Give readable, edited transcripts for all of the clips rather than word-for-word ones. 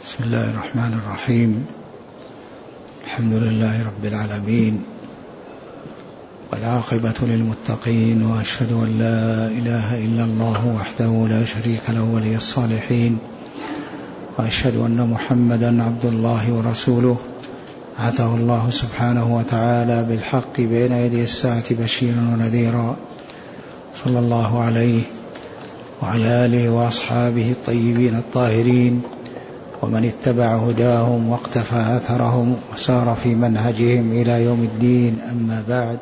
بسم الله الرحمن الرحيم. الحمد لله رب العالمين، والعاقبة للمتقين، وأشهد أن لا إله إلا الله وحده لا شريك له ولي الصالحين، وأشهد أن محمدا عبد الله ورسوله بعثه الله سبحانه وتعالى بالحق بين يدي الساعة بشيرا ونذيرا، صلى الله عليه وعلى آله وأصحابه الطيبين الطاهرين ومن اتبع هداهم واقتفى أثرهم وسار في منهجهم إلى يوم الدين. أما بعد،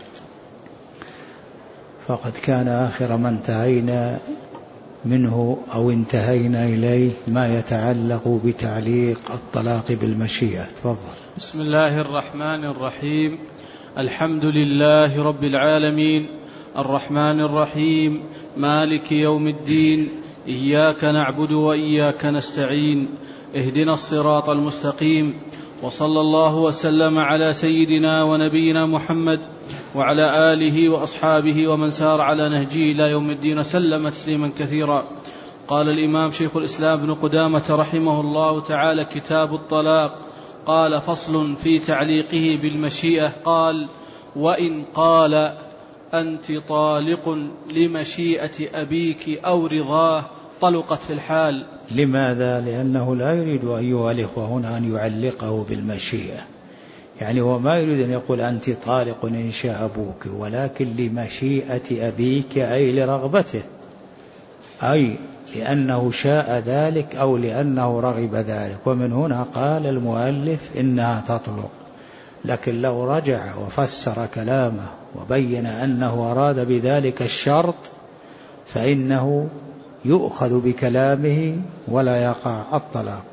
فقد كان آخر ما انتهينا منه أو انتهينا إليه ما يتعلق بتعليق الطلاق بالمشيئة. تفضل. بسم الله الرحمن الرحيم. الحمد لله رب العالمين، الرحمن الرحيم، مالك يوم الدين، إياك نعبد وإياك نستعين، اهدنا الصراط المستقيم، وصلى الله وسلم على سيدنا ونبينا محمد وعلى آله وأصحابه ومن سار على نهجه إلى يوم الدين وسلم تسليما كثيرا. قال الإمام شيخ الإسلام ابن قدامة رحمه الله تعالى: كتاب الطلاق. قال: فصل في تعليقه بالمشيئة. قال: وإن قال أنت طالق لمشيئة أبيك أو رضاه طلقت في الحال. لماذا؟ لأنه لا يريد أيها الإخوة هنا أن يعلقه بالمشيئة، يعني هو ما يريد أن يقول أنت طالق إن شاء أبوك، ولكن لمشيئة أبيك أي لرغبته، أي لأنه شاء ذلك أو لأنه رغب ذلك. ومن هنا قال المؤلف إنها تطلق. لكن لو رجع وفسر كلامه وبين أنه أراد بذلك الشرط فإنه يؤخذ بكلامه ولا يقع الطلاق.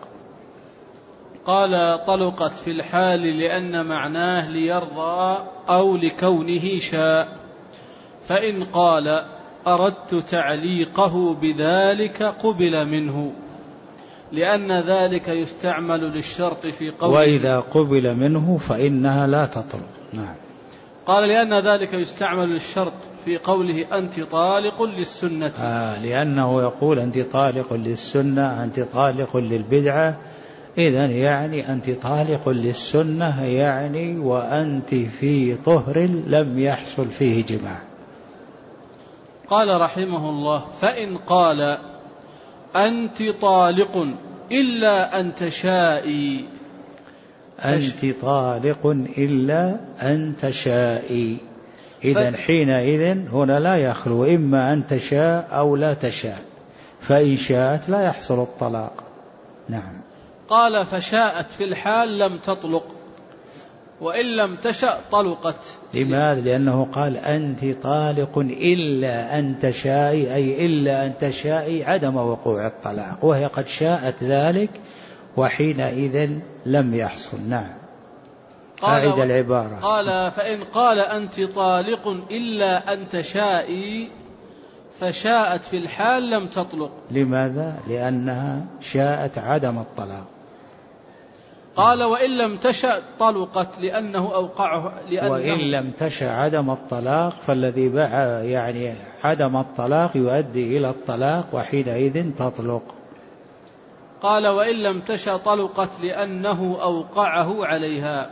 قال: طلقت في الحال لأن معناه ليرضى أو لكونه شاء. فإن قال أردت تعليقه بذلك قبل منه، لأن ذلك يستعمل للشرط في قوله. وإذا قبل منه فإنها لا تطلق. نعم. قال: لأن ذلك يستعمل للشرط في قوله أنت طالق للسنة. لأنه يقول أنت طالق للسنة، أنت طالق للبدعة، إذن يعني أنت طالق للسنة، يعني وأنت في طهر لم يحصل فيه جماع. قال رحمه الله: فإن قال أنت طالق إلا أن تشائي. أنت طالق إلا أن تشائي، إذن حينئذ هنا لا يخلو، إما أن تشاء أو لا تشاء، فإن شاءت لا يحصل الطلاق. نعم. قال: فشاءت في الحال لم تطلق، وإن لم تشأ طلقت. لماذا؟ لأنه قال أنت طالق إلا أن تشائي، أي إلا أن تشائي عدم وقوع الطلاق، وهي قد شاءت ذلك وحينئذ لم يحصل. نعم. أعد العبارة. قال: فإن قال أنت طالق إلا أن تشائي فشاءت في الحال لم تطلق. لماذا؟ لأنها شاءت عدم الطلاق. قال: وإن لم تشأ طلقت لأنه أوقعه. وإن لم تشأ عدم الطلاق، فالذي يعني عدم الطلاق يؤدي إلى الطلاق وحينئذ تطلق. قال: وإن لم تشأ طلقت لأنه أوقعه عليها.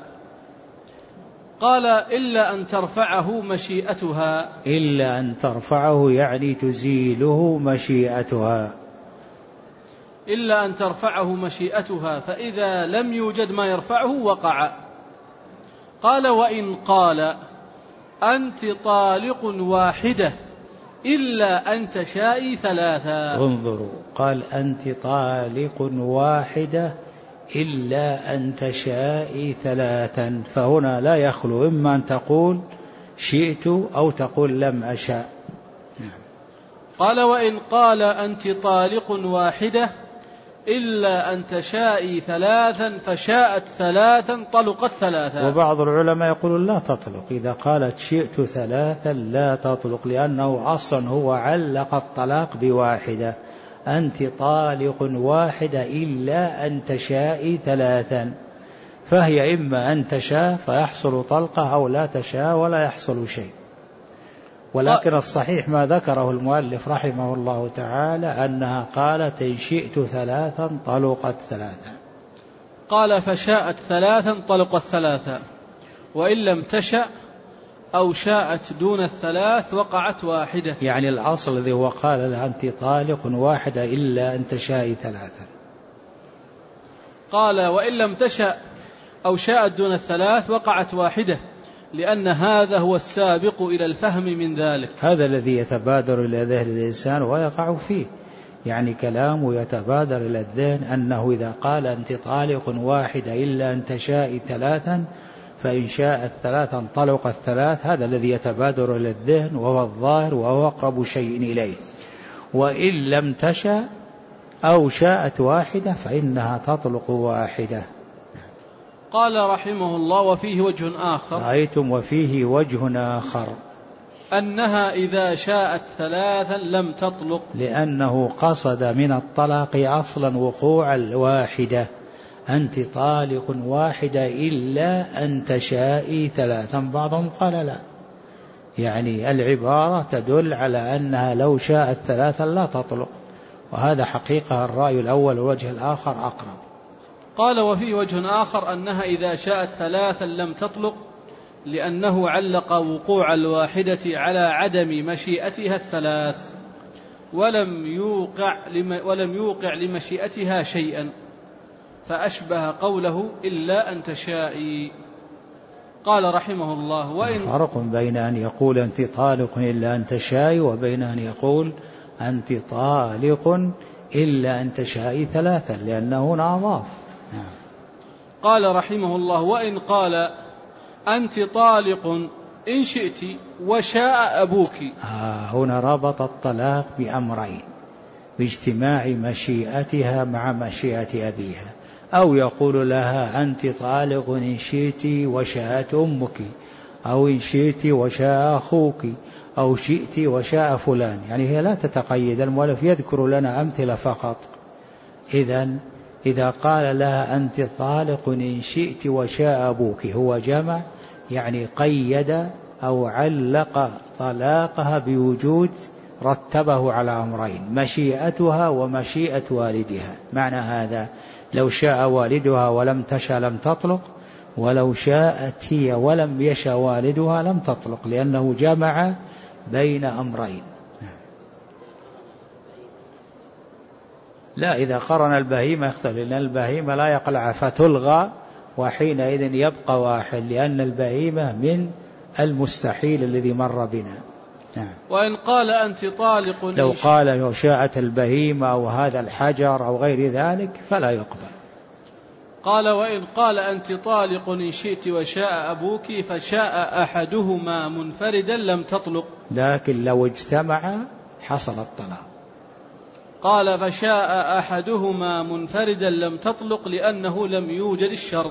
قال: إلا أن ترفعه مشيئتها. إلا أن ترفعه يعني تزيله مشيئتها. إلا أن ترفعه مشيئتها، فإذا لم يوجد ما يرفعه وقع. قال: وإن قال أنت طالق واحدة إلا أن تشائي ثلاثا. انظروا، قال أنت طالق واحدة إلا أن تشائي ثلاثا، فهنا لا يخلو، إما أن تقول شئت أو تقول لم أشاء. قال: وإن قال أنت طالق واحدة إلا أن تشائي ثلاثا فشاءت ثلاثا طلقت ثلاثا. وبعض العلماء يقولون لا تطلق، إذا قالت شئت ثلاثا لا تطلق، لأنه أصلا هو علق الطلاق بواحدة، أنت طالق واحدة إلا أن تشائي ثلاثا، فهي إما أن تشاء فيحصل طلقة أو لا تشاء ولا يحصل شيء. ولكن الصحيح ما ذكره المؤلف رحمه الله تعالى أنها قالت إن شئت ثلاثا طلقت ثلاثا. قال فشاءت ثلاثا طلقت ثلاثا، وإن لم تشأ أو شاءت دون الثلاث وقعت واحدة. يعني الأصل الذي هو قال لها أنت طالق واحدة إلا أن تشاء ثلاثا. قال وإن لم تشأ أو شاءت دون الثلاث وقعت واحدة، لأن هذا هو السابق إلى الفهم من ذلك. هذا الذي يتبادر إلى ذهن الإنسان ويقع فيه، يعني كلامه يتبادر إلى الذهن أنه إذا قال أنت طالق واحدة إلا أن تشاء ثلاثا فإن شاءت ثلاثا طلق الثلاث، هذا الذي يتبادر إلى الذهن وهو الظاهر وهو أقرب شيء إليه. وإن لم تشاء أو شاءت واحدة فإنها تطلق واحدة. قال رحمه الله وفيه وجه آخر. رأيتم وفيه وجه آخر أنها إذا شاءت ثلاثا لم تطلق، لأنه قصد من الطلاق أصلا وقوع الواحدة، أنت طالق واحدة إلا أن تشائي ثلاثا. بعضهم قال لا، يعني العبارة تدل على أنها لو شاءت ثلاثا لا تطلق، وهذا حقيقة الرأي الأول والوجه الآخر أقرب. قال وفي وجه آخر أنها إذا شاءت ثلاثا لم تطلق، لأنه علق وقوع الواحدة على عدم مشيئتها الثلاث، ولم يوقع لمشيئتها شيئا، فأشبه قوله إلا أن تشائي. قال رحمه الله وإن فرق بين أن يقول أنت طالق إلا أن تشائي وبين أن يقول أنت طالق إلا أن تشائي ثلاثا، لأنه هنا أضاف. قال رحمه الله وإن قال أنت طالق إن شئت وشاء أبوك، هنا ربط الطلاق بأمرين، باجتماع مشيئتها مع مشيئة أبيها، أو يقول لها أنت طالق إن شئت وشاءت أمك، أو إن شئت وشاء أخوك، أو شئت وشاء فلان، يعني هي لا تتقيد. المؤلف يذكر لنا أمثلة فقط. إذا قال لها أنت طالق إن شئت وشاء أبوك هو جمع، يعني قيد أو علق طلاقها بوجود رتبه على أمرين، مشيئتها ومشيئة والدها. معنى هذا لو شاء والدها ولم تشأ لم تطلق، ولو شاءت هي ولم يشأ والدها لم تطلق، لأنه جمع بين أمرين. لا، إذا قرن البهيمة يختلف، لأن البهيمة لا يقلع فتلغى، وحينئذ يبقى واحد، لأن البهيمة من المستحيل الذي مر بنا. نعم. وإن قال أنت طالق، لو قال شاءت البهيمة أو هذا الحجر أو غير ذلك فلا يقبل. قال وإن قال أنت طالق إن شئت وشاء أبوك فشاء أحدهما منفردا لم تطلق، لكن لو اجتمع حصل الطلاق. قال فشاء أحدهما منفردا لم تطلق لأنه لم يوجد الشرط.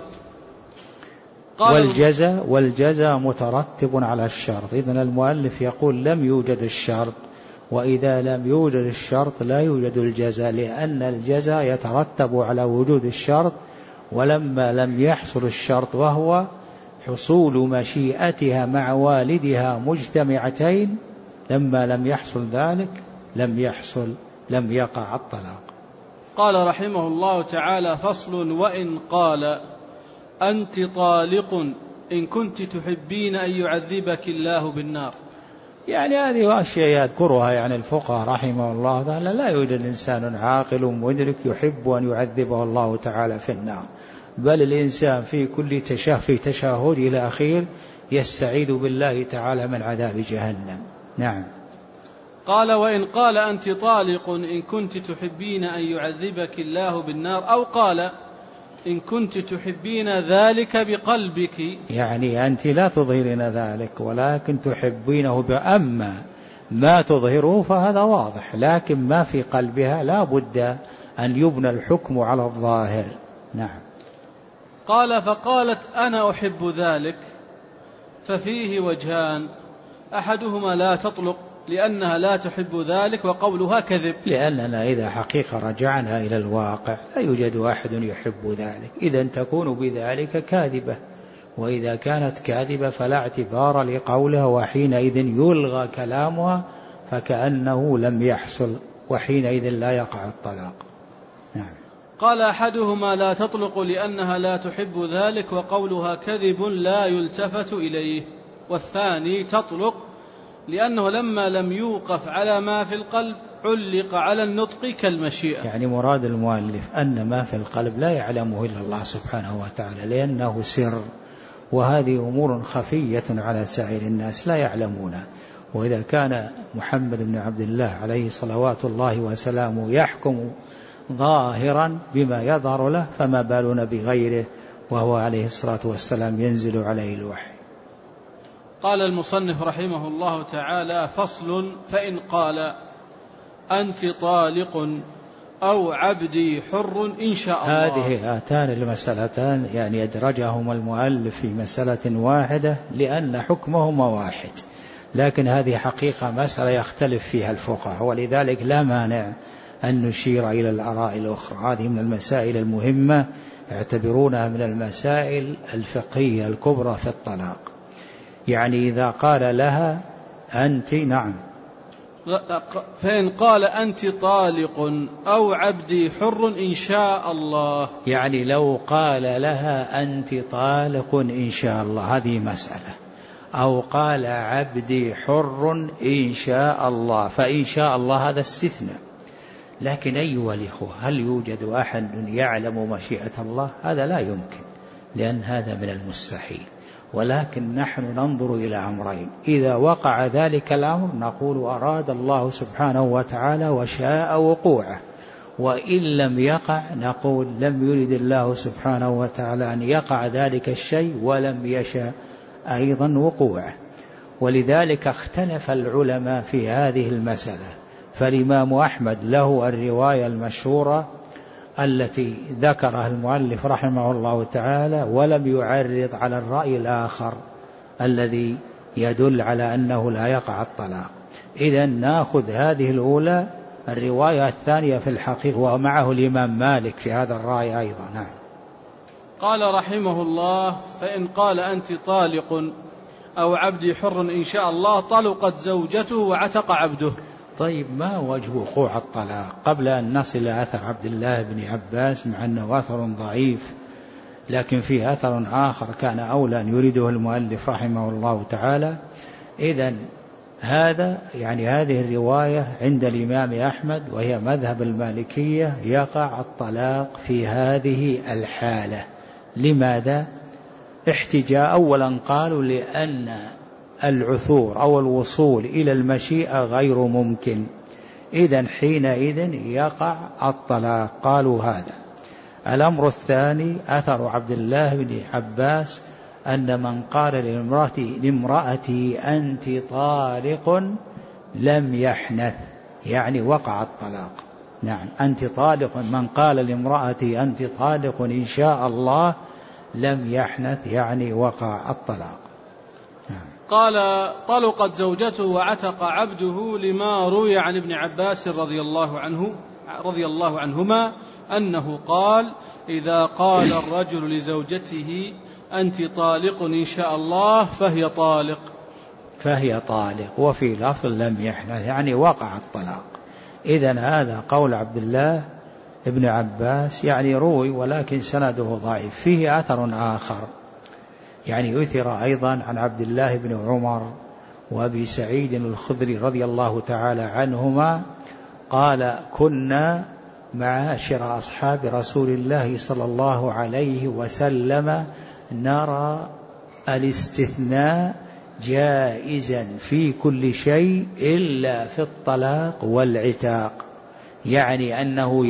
والجزاء مترتب على الشرط. إذن المؤلف يقول لم يوجد الشرط، وإذا لم يوجد الشرط لا يوجد الجزاء، لأن الجزاء يترتب على وجود الشرط، ولما لم يحصل الشرط وهو حصول مشيئتها مع والدها مجتمعتين، لما لم يحصل ذلك لم يقع الطلاق. قال رحمه الله تعالى فصل وإن قال أنت طالق إن كنت تحبين أن يعذبك الله بالنار. يعني هذه أشياء يذكرها يعني الفقهاء رحمه الله تعالى. لا يوجد إنسان عاقل مدرك يحب أن يعذبه الله تعالى في النار، بل الإنسان في كل تشهد إلى أخير يستعيذ بالله تعالى من عذاب جهنم. نعم. قال وإن قال أنت طالق إن كنت تحبين أن يعذبك الله بالنار، أو قال إن كنت تحبين ذلك بقلبك، يعني أنت لا تظهرين ذلك ولكن تحبينه، أما ما تظهره فهذا واضح، لكن ما في قلبها لا بد أن يبنى الحكم على الظاهر. نعم. قال فقالت أنا أحب ذلك، ففيه وجهان، أحدهما لا تطلق لأنها لا تحب ذلك وقولها كذب، لأننا إذا حقيقة رجعنا إلى الواقع لا يوجد أحد يحب ذلك، إذا تكون بذلك كاذبة، وإذا كانت كاذبة فلا اعتبار لقولها، وحينئذ يلغى كلامها فكأنه لم يحصل، وحينئذ لا يقع الطلاق. نعم. قال أحدهما لا تطلق لأنها لا تحب ذلك وقولها كذب لا يلتفت إليه، والثاني تطلق لأنه لما لم يوقف على ما في القلب علق على النطق كالمشيئة. يعني مراد المؤلف أن ما في القلب لا يعلمه إلا الله سبحانه وتعالى، لأنه سر، وهذه أمور خفية على سائر الناس لا يعلمونها. وإذا كان محمد بن عبد الله عليه صلوات الله وسلامه يحكم ظاهرا بما يظهر له، فما بالنا بغيره وهو عليه الصلاة والسلام ينزل عليه الوحي. قال المصنف رحمه الله تعالى: فصل: فإن قال أنت طالق أو عبدي حر إن شاء الله. هذه هاتان المسألتان يعني أدرجهما المؤلف في مسألة واحدة لأن حكمهما واحد، لكن هذه حقيقة مسألة يختلف فيها الفقهاء، ولذلك لا مانع أن نشير إلى الآراء الأخرى. هذه من المسائل المهمة، يعتبرونها من المسائل الفقهية الكبرى في الطلاق. يعني إذا قال لها أنت، نعم، فإن قال أنت طالق أو عبدي حر إن شاء الله، يعني لو قال لها أنت طالق إن شاء الله هذه مسألة، أو قال عبدي حر إن شاء الله، فإن شاء الله هذا استثناء. لكن أيها الإخوة، هل يوجد أحد يعلم مشيئة الله؟ هذا لا يمكن، لأن هذا من المستحيل. ولكن نحن ننظر إلى أمرين: إذا وقع ذلك الأمر نقول أراد الله سبحانه وتعالى وشاء وقوعه، وإن لم يقع نقول لم يرد الله سبحانه وتعالى أن يقع ذلك الشيء ولم يشاء أيضا وقوعه. ولذلك اختلف العلماء في هذه المسألة. فالإمام أحمد له الرواية المشهورة التي ذكرها المؤلف رحمه الله تعالى، ولم يعرض على الرأي الآخر الذي يدل على أنه لا يقع الطلاق. إذن نأخذ هذه الأولى، الرواية الثانية في الحقيقة، ومعه الإمام مالك في هذا الرأي أيضا. نعم. قال رحمه الله: فإن قال أنت طالق أو عبدي حر إن شاء الله طلقت زوجته وعتق عبده. طيب، ما وجه وقوع الطلاق؟ قبل أن نصل إلى أثر عبد الله بن عباس، مع أنه أثر ضعيف، لكن فيه أثر آخر كان أولى أن يريده المؤلف رحمه الله تعالى. إذن هذا يعني هذه الرواية عند الإمام أحمد، وهي مذهب المالكية، يقع الطلاق في هذه الحالة. لماذا؟ احتجاء. أولا قالوا لأن العثور أو الوصول إلى المشيئة غير ممكن، إذن حينئذ يقع الطلاق، قالوا هذا. الأمر الثاني أثر عبد الله بن عباس أن من قال لامرأتي أنت طالق لم يحنث، يعني وقع الطلاق. نعم، أنت طالق، من قال لامرأتي أنت طالق إن شاء الله لم يحنث، يعني وقع الطلاق. نعم. قال: طلقت زوجته وعتق عبده، لما روي عن ابن عباس رضي الله عنهما أنه قال: إذا قال الرجل لزوجته أنت طالق إن شاء الله فهي طالق، وفي لفظ لم يحنث، يعني وقع الطلاق. إذن هذا قول عبد الله ابن عباس، يعني روي ولكن سنده ضعيف. فيه أثر آخر يعني يثر أيضا عن عبد الله بن عمر وأبي سعيد الخدري رضي الله تعالى عنهما قال: كنا معاشر أصحاب رسول الله صلى الله عليه وسلم نرى الاستثناء جائزا في كل شيء إلا في الطلاق والعتاق، يعني أنه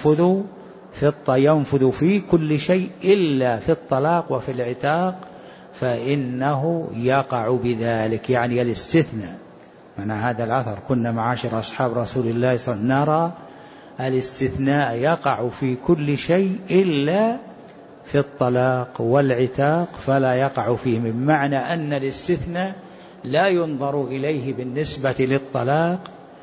ينفذ في كل شيء إلا في الطلاق وفي العتاق، فإنه يقع بذلك، يعني الاستثناء. معنى هذا الأثر: كنا معاشر أصحاب رسول الله صلى الله عليه وسلم نرى الاستثناء يقع في كل شيء إلا في الطلاق والعتاق فلا يقع فيه، من معنى أن الاستثناء لا ينظر إليه بالنسبة للطلاق،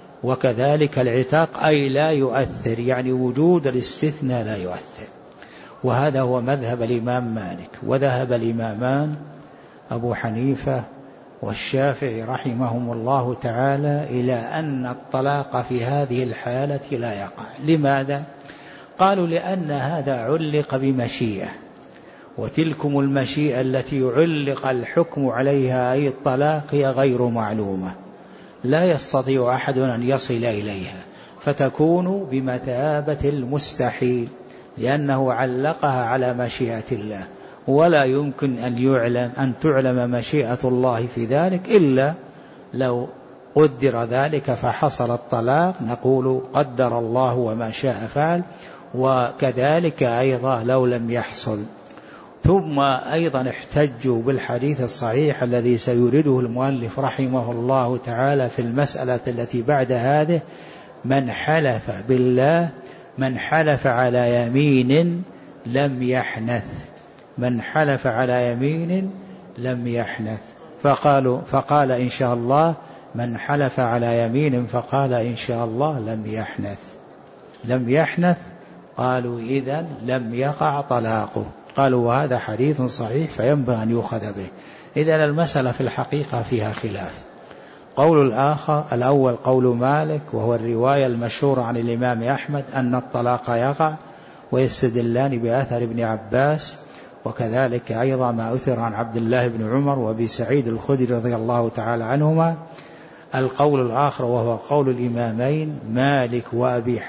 وكذلك العتاق أي لا يؤثر، يعني وجود الاستثناء لا يؤثر. وهذا هو مذهب الإمام مالك. وذهب الإمامان أبو حنيفة والشافعي رحمهم الله تعالى إلى أن الطلاق في هذه الحالة لا يقع. لماذا؟ قالوا لأن هذا علق بمشيئة، وتلكم المشيئة التي علق الحكم عليها أي الطلاق هي غير معلومة، لا يستطيع أحد أن يصل إليها، فتكون بمثابة المستحيل، لأنه علقها على مشيئة الله، ولا يمكن أن تعلم مشيئة الله في ذلك إلا لو قدر ذلك فحصل الطلاق، نقول قدر الله وما شاء فعل. وكذلك أيضا لو لم يحصل. ثم أيضا احتجوا بالحديث الصحيح الذي سيريده المؤلف رحمه الله تعالى في المسألة التي بعد هذه: من حلف بالله، من حلف على يمين لم يحنث، من حلف على يمين لم يحنث. فقال إن شاء الله، من حلف على يمين فقال إن شاء الله لم يحنث، لم يحنث. قالوا إذن لم يقع طلاقه. قالوا وهذا حديث صحيح فينبغي أن يؤخذ به. إذن المسألة في الحقيقة فيها خلاف. قول الآخر الأول قول مالك، وهو الرواية المشهورة عن الإمام أحمد أن الطلاق يقع، ويستدلان بأثر ابن عباس، وكذلك أيضا ما أثر عن عبد الله بن عمر وأبي سعيد الخدري رضي الله تعالى عنهما. القول الآخر وهو قول الإمامين مالك وأبي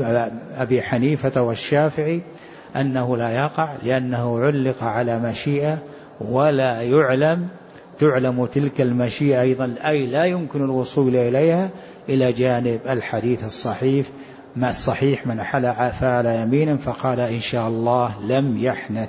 حنيفة والشافعي أنه لا يقع، لأنه علق على مشيئة ولا تعلم تلك المشيئة أيضا، أي لا يمكن الوصول إليها إلى جانب الحديث الصحيح من حلف على يمين فقال إن شاء الله لم يحنث.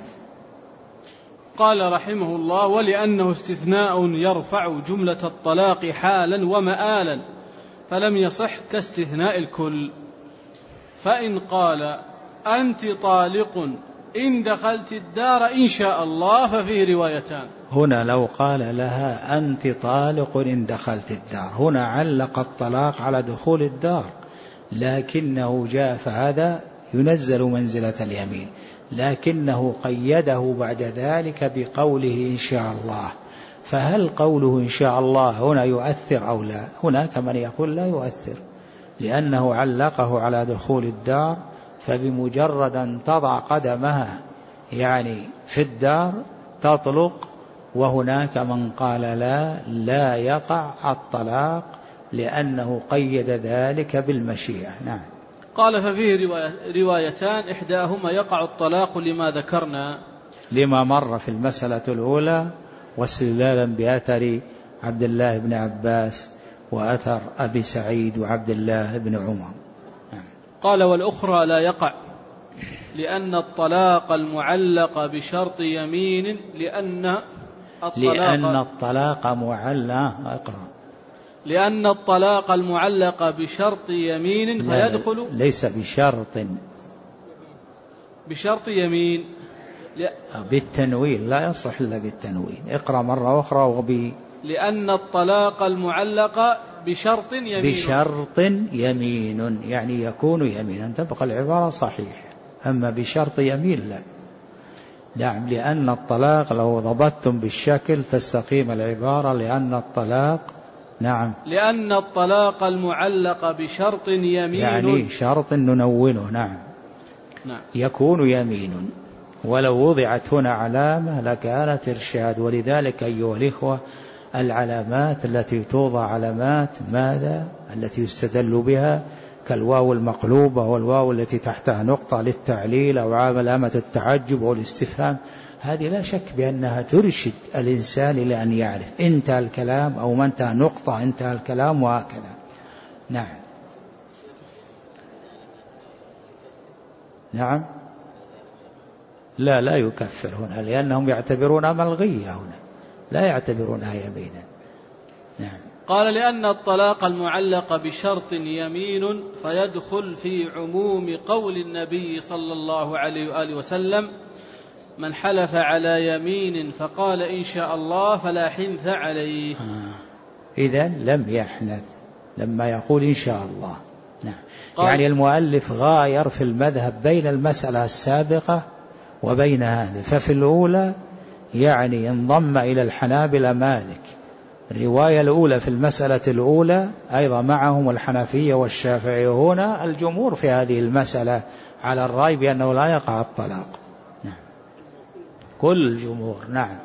قال رحمه الله: ولأنه استثناء يرفع جملة الطلاق حالا ومآلا، فلم يصح كاستثناء الكل. فإن قال أنت طالق إن دخلت الدار إن شاء الله ففيه روايتان. هنا لو قال لها أنت طالق إن دخلت الدار، هنا علق الطلاق على دخول الدار، لكنه جاء فهذا ينزل منزلة اليمين، لكنه قيده بعد ذلك بقوله إن شاء الله. فهل قوله إن شاء الله هنا يؤثر أو لا؟ هناك من يقول لا يؤثر، لأنه علقه على دخول الدار، فبمجرد أن تضع قدمها يعني في الدار تطلق. وهناك من قال لا يقع الطلاق، لأنه قيد ذلك بالمشيئة. نعم. قال ففيه روايتان، إحداهما يقع الطلاق لما ذكرنا، لما مر في المسألة الأولى، واستدلالا بأثر عبد الله بن عباس وأثر أبي سعيد وعبد الله بن عمر. قال والأخرى لا يقع لأن الطلاق المعلق بشرط يمين، لأن الطلاق المعلق بشرط يمين فيدخل، ليس بشرط يمين بالتنوين، لا يصلح إلا بالتنوين. اقرأ مرة أخرى. لأن الطلاق المعلق بشرط يمين يعني يكون يمينا، تبقى العبارة صحيح. أما بشرط يمين لا. نعم، لأن الطلاق لو ضبطتم بالشكل تستقيم العبارة. لأن الطلاق لأن الطلاق المعلق بشرط يمين، يعني شرط ننونه. نعم. يكون يمين، ولو وضعت هنا علامة لكانت إرشاد. ولذلك أيها الإخوة، العلامات التي توضع علامات ماذا التي يستدل بها، كالواو المقلوبة والواو التي تحتها نقطة للتعليل أو علامة التعجب أو الاستفهام، هذه لا شك بأنها ترشد الإنسان إلى أن يعرف انتهى الكلام أو ما انتهى نقطة انتهى الكلام، وهكذا. نعم. لا يكفر هنا، لأنهم يعتبرونها ملغية هنا، لا يعتبرونها يمينا. نعم. قال لأن الطلاق المعلق بشرط يمين فيدخل في عموم قول النبي صلى الله عليه وآله وسلم: من حلف على يمين فقال إن شاء الله فلا حنث عليه. إذن لم يحنث لما يقول إن شاء الله. نعم. يعني المؤلف غاير في المذهب بين المسألة السابقة وبين هذا. ففي الأولى يعني انضم إلى الحنابلة مالك، الرواية الأولى في المسألة الأولى أيضا معهم الحنفية والشافعية. هنا الجمهور في هذه المسألة على الرأي بأنه لا يقع الطلاق. نعم. كل الجمهور. نعم.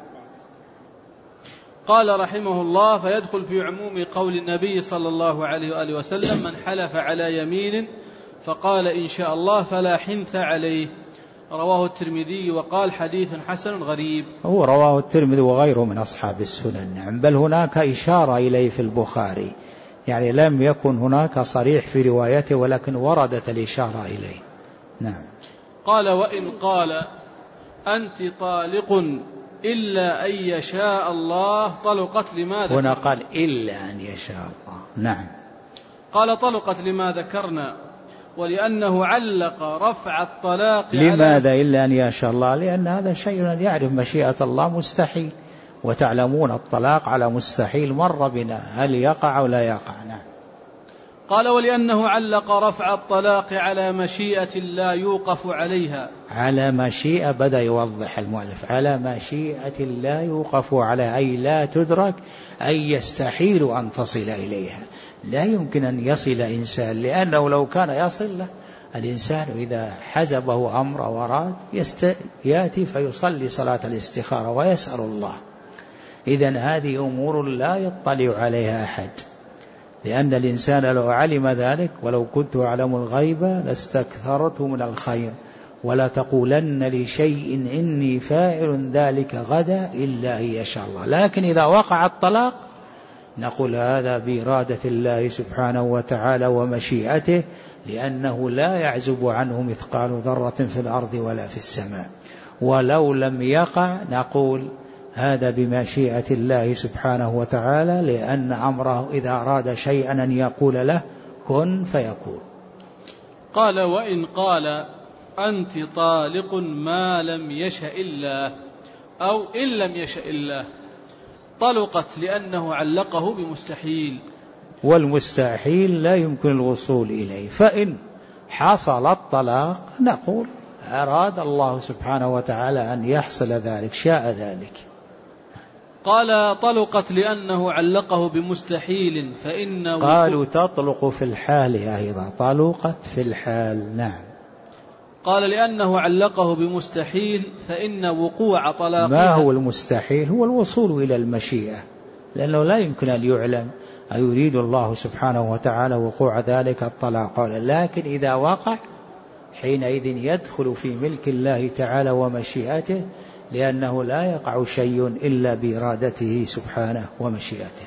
قال رحمه الله: فيدخل في عموم قول النبي صلى الله عليه وآله وسلم: من حلف على يمين فقال إن شاء الله فلا حنث عليه. رواه الترمذي وقال: حديث حسن غريب. هو رواه الترمذي وغيره من أصحاب السنن. نعم. بل هناك إشارة إليه في البخاري، يعني لم يكن هناك صريح في روايته ولكن وردت الإشارة إليه. نعم. قال: وإن قال أنت طالق إلا أن يشاء الله طلقت لما ذكرنا. هنا قال إلا أن يشاء الله. نعم. قال: طلقت لما ذكرنا، ولأنه علق رفع الطلاق. لماذا إلا أن يشاء الله؟ لأن هذا شيء يعرف مشيئة الله مستحيل، وتعلمون الطلاق على مستحيل مر بنا، هل يقع أو لا يقع. نعم. قال: ولأنه علق رفع الطلاق على مشيئة لا يوقف عليها. على مشيئة، بدأ يوضح المؤلف، على مشيئة لا يوقف على، أي لا تدرك، أي يستحيل أن تصل إليها. لا يمكن أن يصل إنسان، لأنه لو كان يصل له الإنسان إذا حزبه أمر وراد يأتي فيصلي صلاة الاستخارة ويسأل الله. إذن هذه أمور لا يطلع عليها أحد، لأن الإنسان لو علم ذلك: ولو كنت أعلم الغيب لاستكثرت من الخير ولا تقولن لشيء إني فاعل ذلك غدا إلا أن يشاء الله. لكن إذا وقع الطلاق نقول هذا بإرادة الله سبحانه وتعالى ومشيئته، لأنه لا يعزب عنه مثقال ذرة في الأرض ولا في السماء. ولو لم يقع نقول هذا بمشيئة الله سبحانه وتعالى، لأن أمره إذا أراد شيئا أن يقول له كن فيكون. قال: وإن قال أنت طالق ما لم يشأ الله أو إن لم يشأ الله طلقت لأنه علقه بمستحيل، والمستحيل لا يمكن الوصول إليه. فإن حصل الطلاق نقول أراد الله سبحانه وتعالى أن يحصل ذلك، شاء ذلك. قال: طلقت لأنه علقه بمستحيل فإن قالوا تطلق في الحال أيضا، طلقت في الحال. نعم. قال: لأنه علقه بمستحيل فإن وقوع طلاقها. ما هو المستحيل؟ هو الوصول إلى المشيئة، لأنه لا يمكن أن يعلم أيريد الله سبحانه وتعالى وقوع ذلك الطلاق، لكن إذا وقع حينئذ يدخل في ملك الله تعالى ومشيئته، لأنه لا يقع شيء إلا بإرادته سبحانه ومشيئته.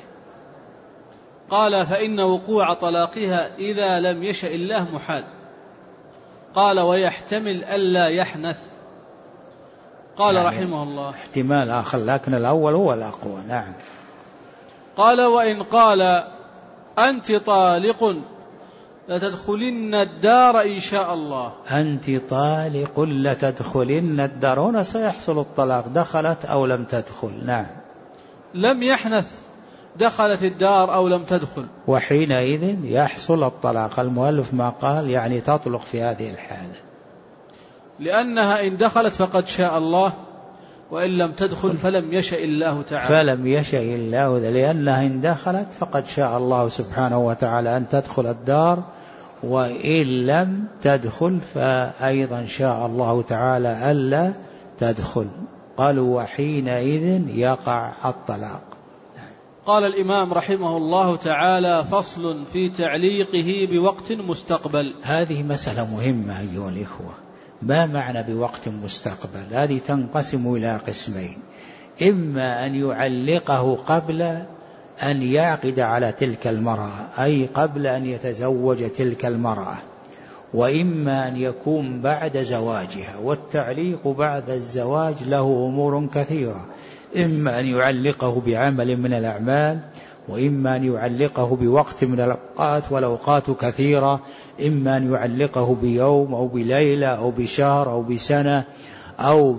قال: فإن وقوع طلاقها إذا لم يشأ الله محال. قال: ويحتمل ألا يحنث. قال يعني رحمه الله: احتمال آخر، لكن الأول هو الأقوى. نعم. قال: وإن قال أنت طالق لتدخلن الدار إن شاء الله. أنت طالق لتدخلن الدار، هنا سيحصل الطلاق، دخلت أو لم تدخل. نعم. لم يحنث، دخلت الدار أو لم تدخل، وحينئذ يحصل الطلاق. المؤلف ما قال يعني تطلق في هذه الحالة، لأنها إن دخلت فقد شاء الله، وإن لم تدخل فلم يشأ الله تعالى. فلم يشأ الله، لأنها إن دخلت فقد شاء الله سبحانه وتعالى أن تدخل الدار، وإن لم تدخل فأيضا شاء الله تعالى ألا تدخل. قالوا وحينئذ يقع الطلاق. قال الإمام رحمه الله تعالى: فصل في تعليقه بوقت مستقبل. هذه مسألة مهمة أيها الإخوة. ما معنى بوقت مستقبل؟ هذه تنقسم إلى قسمين: إما أن يعلقه قبل أن يعقد على تلك المرأة، أي قبل أن يتزوج تلك المرأة، وإما أن يكون بعد زواجها. والتعليق بعد الزواج له أمور كثيرة: إما أن يعلقه بعمل من الأعمال، وإما أن يعلقه بوقت من الأوقات، والأوقات كثيرة، إما أن يعلقه بيوم أو بليلة أو بشهر أو بسنة أو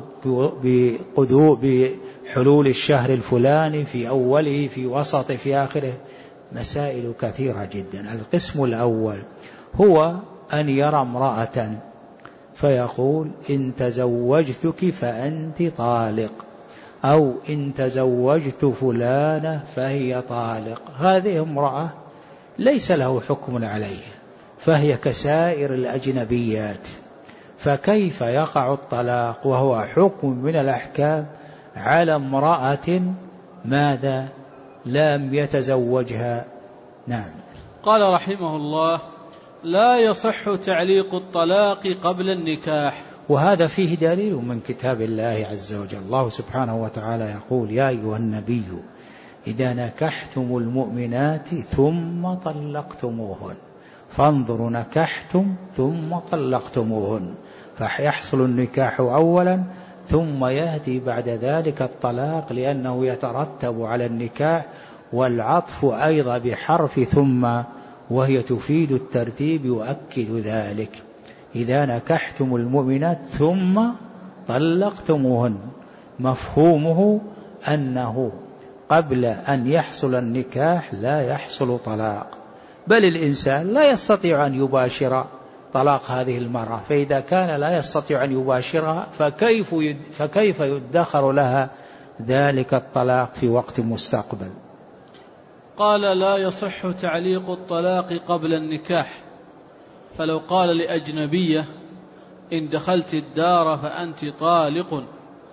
بحلول الشهر الفلاني، في أوله في وسطه في آخره. مسائل كثيرة جدا. القسم الأول هو أن يرى امرأة فيقول إن تزوجتك فأنت طالق، أو إن تزوجت فلانة فهي طالق. هذه امرأة ليس له حكم عليها، فهي كسائر الأجنبيات، فكيف يقع الطلاق وهو حكم من الأحكام على امرأة ماذا لم يتزوجها؟ نعم. قال رحمه الله: لا يصح تعليق الطلاق قبل النكاح. وهذا فيه دليل من كتاب الله عز وجل. الله سبحانه وتعالى يقول: يا أيها النبي إذا نكحتم المؤمنات ثم طلقتموهن، فانظروا نكحتم ثم طلقتموهن، فيحصل النكاح أولا ثم يأتي بعد ذلك الطلاق، لأنه يترتب على النكاح، والعطف أيضا بحرف ثم وهي تفيد الترتيب يؤكد ذلك. إذا نكحتم المؤمنات ثم طلقتموهن، مفهومه أنه قبل أن يحصل النكاح لا يحصل طلاق، بل الإنسان لا يستطيع أن يباشر طلاق هذه المرأة، فإذا كان لا يستطيع أن يباشرها فكيف يدخر لها ذلك الطلاق في وقت مستقبل؟ قال: لا يصح تعليق الطلاق قبل النكاح، فلو قال لأجنبية: إن دخلت الدار فأنت طالق،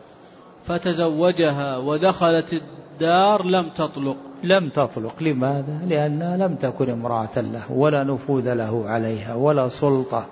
فتزوجها ودخلت الدار لم تطلق. لماذا؟ لأنها لم تكن امرأة له، ولا نفوذ له عليها، ولا سلطة،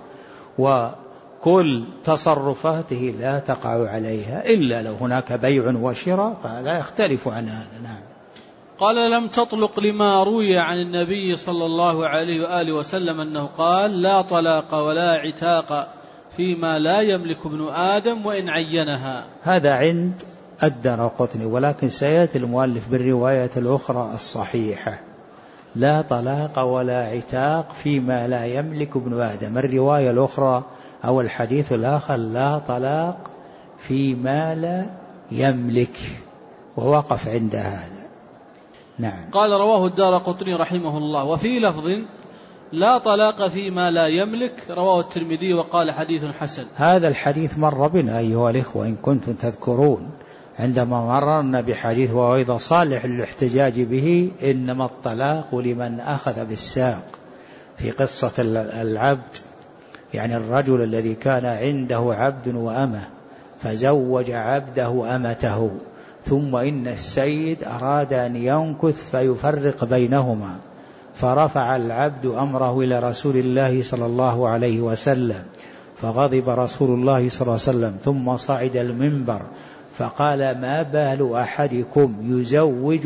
وكل تصرفاته لا تقع عليها، إلا لو هناك بيع وشراء فلا يختلف عن هذا. نعم. قال: لم تطلق لما روي عن النبي صلى الله عليه وآله وسلم أنه قال: لا طلاق ولا عتاق فيما لا يملك ابن آدم وإن عينها. هذا عند الدارقطني، ولكن سيأتي المؤلف بالرواية الأخرى الصحيحة: لا طلاق ولا عتاق فيما لا يملك ابن آدم. الرواية الأخرى أو الحديث الآخر: لا طلاق فيما لا يملك، ووقف عند هذا. نعم. قال: رواه الدارقطني رحمه الله. وفي لفظ: لا طلاق فيما لا يملك، رواه الترمذي وقال حديث حسن. هذا الحديث مر بنا أيها الإخوة إن كنتم تذكرون، عندما مررنا بحديث وإذا صالح للاحتجاج به: إنما الطلاق لمن أخذ بالساق، في قصة العبد، يعني الرجل الذي كان عنده عبد وأمة فزوج عبده أمته، ثم إن السيد أراد أن ينكث فيفرق بينهما، فرفع العبد أمره إلى رسول الله صلى الله عليه وسلم، فغضب رسول الله صلى الله عليه وسلم، ثم صعد المنبر فقال: ما بال أحدكم يزوج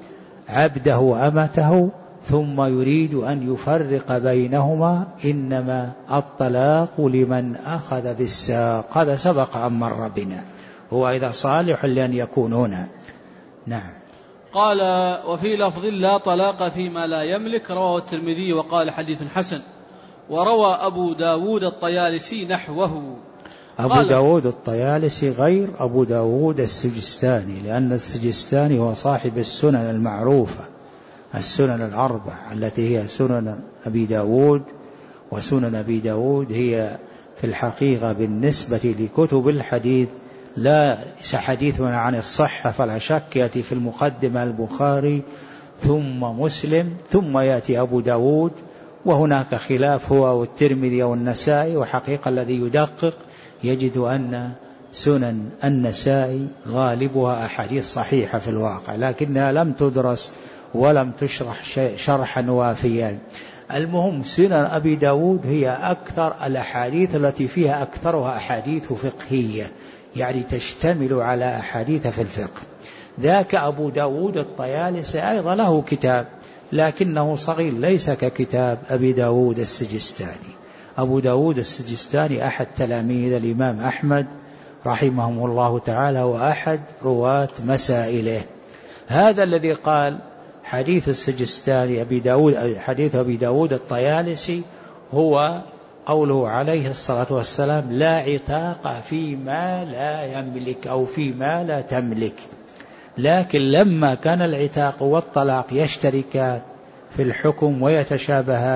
عبده أمته ثم يريد أن يفرق بينهما، إنما الطلاق لمن أخذ بالساق. هذا سبق أن مر بنا، هو إذا صالح لأن يكون هنا. نعم. قال: وفي لفظ: لا طلاق فيما لا يملك، رواه الترمذي وقال حديث حسن. وروى أبو داود الطيالسي نحوه. أبو داود الطيالسي غير أبو داود السجستاني، لأن السجستاني هو صاحب السنن المعروفة، السنن الأربع التي هي سنن أبي داود، وسنن أبي داود هي في الحقيقة بالنسبة لكتب الحديث لا حديثنا عن الصحة، فلا شك يأتي في المقدمة البخاري ثم مسلم ثم يأتي أبو داود، وهناك خلاف هو والترمذي والنسائي، وحقيقة الذي يدقق يجد أن سنن النسائي غالبها أحاديث صحيحة في الواقع، لكنها لم تدرس ولم تشرح شرحا وافيا. المهم سنن أبي داود هي أكثر الأحاديث التي فيها أكثرها أحاديث فقهية، يعني تشتمل على أحاديث في الفقه. ذاك أبو داود الطيالسي أيضا له كتاب لكنه صغير، ليس ككتاب أبي داود السجستاني. أبو داود السجستاني أحد تلاميذ الإمام أحمد رحمه الله تعالى، وأحد رواة مسائله. هذا الذي قال حديث السجستاني حديث أبي داود الطيالسي هو قوله عليه الصلاة والسلام: لا عتاق فيما لا يملك أو فيما لا تملك. لكن لما كان العتاق والطلاق يشتركان في الحكم ويتشابهان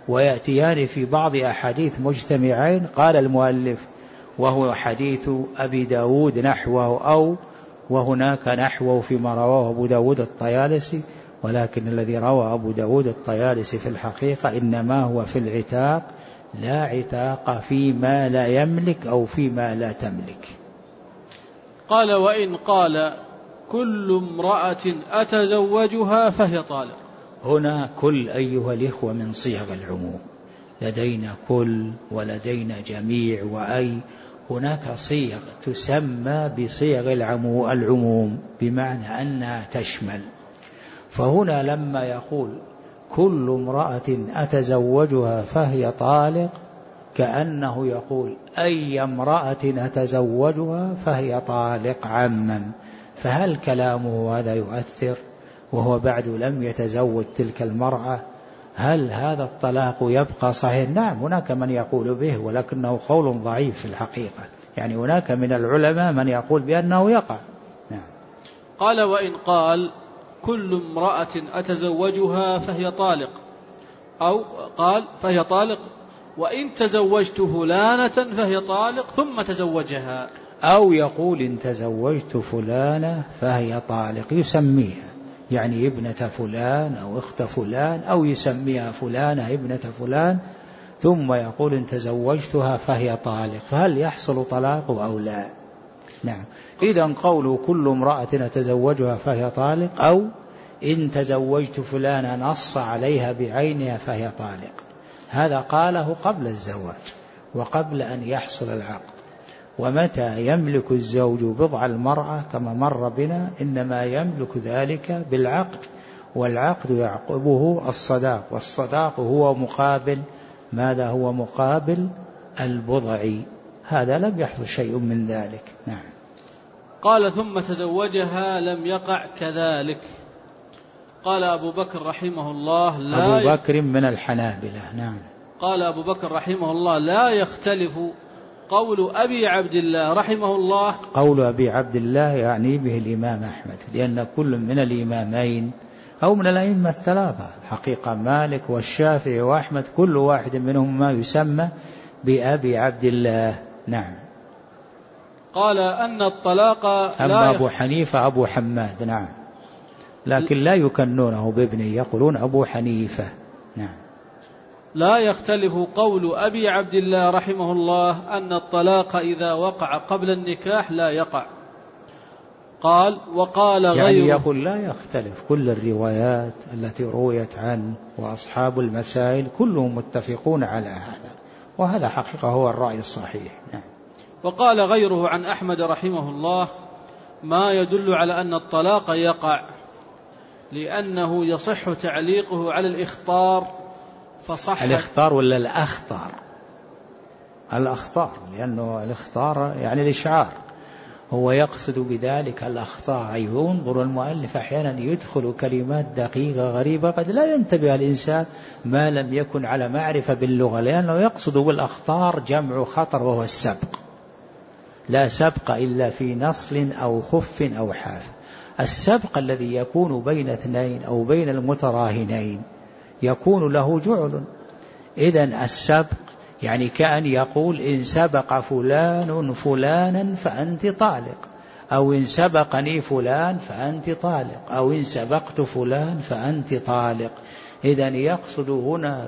ويأتيان في بعض أحاديث مجتمعين. قال المؤلف وهو حديث أبي داود نحوه، أو وهناك نحوه فيما رواه أبو داود الطيالسي، ولكن الذي روى أبو داود الطيالسي في الحقيقة إنما هو في العتاق، لا عتاق فيما لا يملك أو فيما لا تملك. قال وإن قال كل امرأة أتزوجها فهي طالق. هنا كل أيها الإخوة من صيغ العموم، لدينا كل ولدينا جميع وأي، هناك صيغ تسمى بصيغ العموم بمعنى أنها تشمل. فهنا لما يقول كل امرأة أتزوجها فهي طالق كأنه يقول أي امرأة أتزوجها فهي طالق عاما. فهل كلامه هذا يؤثر وهو بعد لم يتزوج تلك المرأة؟ هل هذا الطلاق يبقى صحيح؟ نعم، هناك من يقول به، ولكنه قول ضعيف في الحقيقة، يعني هناك من العلماء من يقول بأنه يقع. نعم. قال وإن قال كل امرأة أتزوجها فهي طالق، أو قال فهي طالق وإن تزوجت فلانة فهي طالق ثم تزوجها، أو يقول إن تزوجت فلانة فهي طالق، يسميها يعني ابنة فلان أو أخت فلان، أو يسميها فلانة ابنة فلان، ثم يقول إن تزوجتها فهي طالق. فهل يحصل طلاق أو لا؟ نعم. إذن قول كل امرأة أتزوجها فهي طالق، أو إن تزوجت فلانة نص عليها بعينها فهي طالق، هذا قاله قبل الزواج وقبل أن يحصل العقد. ومتى يملك الزوج بضع المرأة كما مر بنا إنما يملك ذلك بالعقد، والعقد يعقبه الصداق، والصداق هو مقابل ماذا؟ هو مقابل البضع. هذا لم يحصل شيء من ذلك. نعم. قال ثم تزوجها لم يقع كذلك. قال أبو بكر رحمه الله لا أبو بكر من الحنابلة. نعم. قال أبو بكر رحمه الله لا يختلف قول أبي عبد الله رحمه الله. قول أبي عبد الله يعني به الإمام أحمد، لأن كل من الإمامين أو من الأئمة الثلاثة حقيقة مالك والشافعي وأحمد كل واحد منهم ما يسمى بأبي عبد الله. نعم. قال أن الطلاق أما أبو حنيفة أبو حماد. نعم. لكن لا يكنونه بابنه، يقولون أبو حنيفة. نعم. لا يختلف قول أبي عبد الله رحمه الله أن الطلاق إذا وقع قبل النكاح لا يقع. قال وقال غيره، يعني يقول لا يختلف، كل الروايات التي رويت عنه وأصحاب المسائل كلهم متفقون على هذا، وهذا حقيقة هو الرأي الصحيح. نعم. وقال غيره عن أحمد رحمه الله ما يدل على أن الطلاق يقع، لأنه يصح تعليقه على الإخطار فصح. الإخطار ولا الأخطار؟ الأخطار، لأنه الإخطار يعني الإشعار، هو يقصد بذلك الأخطار. أي ينظر المؤلف أحيانا يدخل كلمات دقيقة غريبة قد لا ينتبه الإنسان ما لم يكن على معرفة باللغة، لأنه يقصد بالأخطار جمع خطر وهو السبق، لا سبق إلا في نصل أو خف أو حاف. السبق الذي يكون بين اثنين أو بين المتراهنين يكون له جعل. إذن السبق يعني كأن يقول إن سبق فلان فلانا فأنت طالق، أو إن سبقني فلان فأنت طالق، أو إن سبقت فلان فأنت طالق. إذن يقصد هنا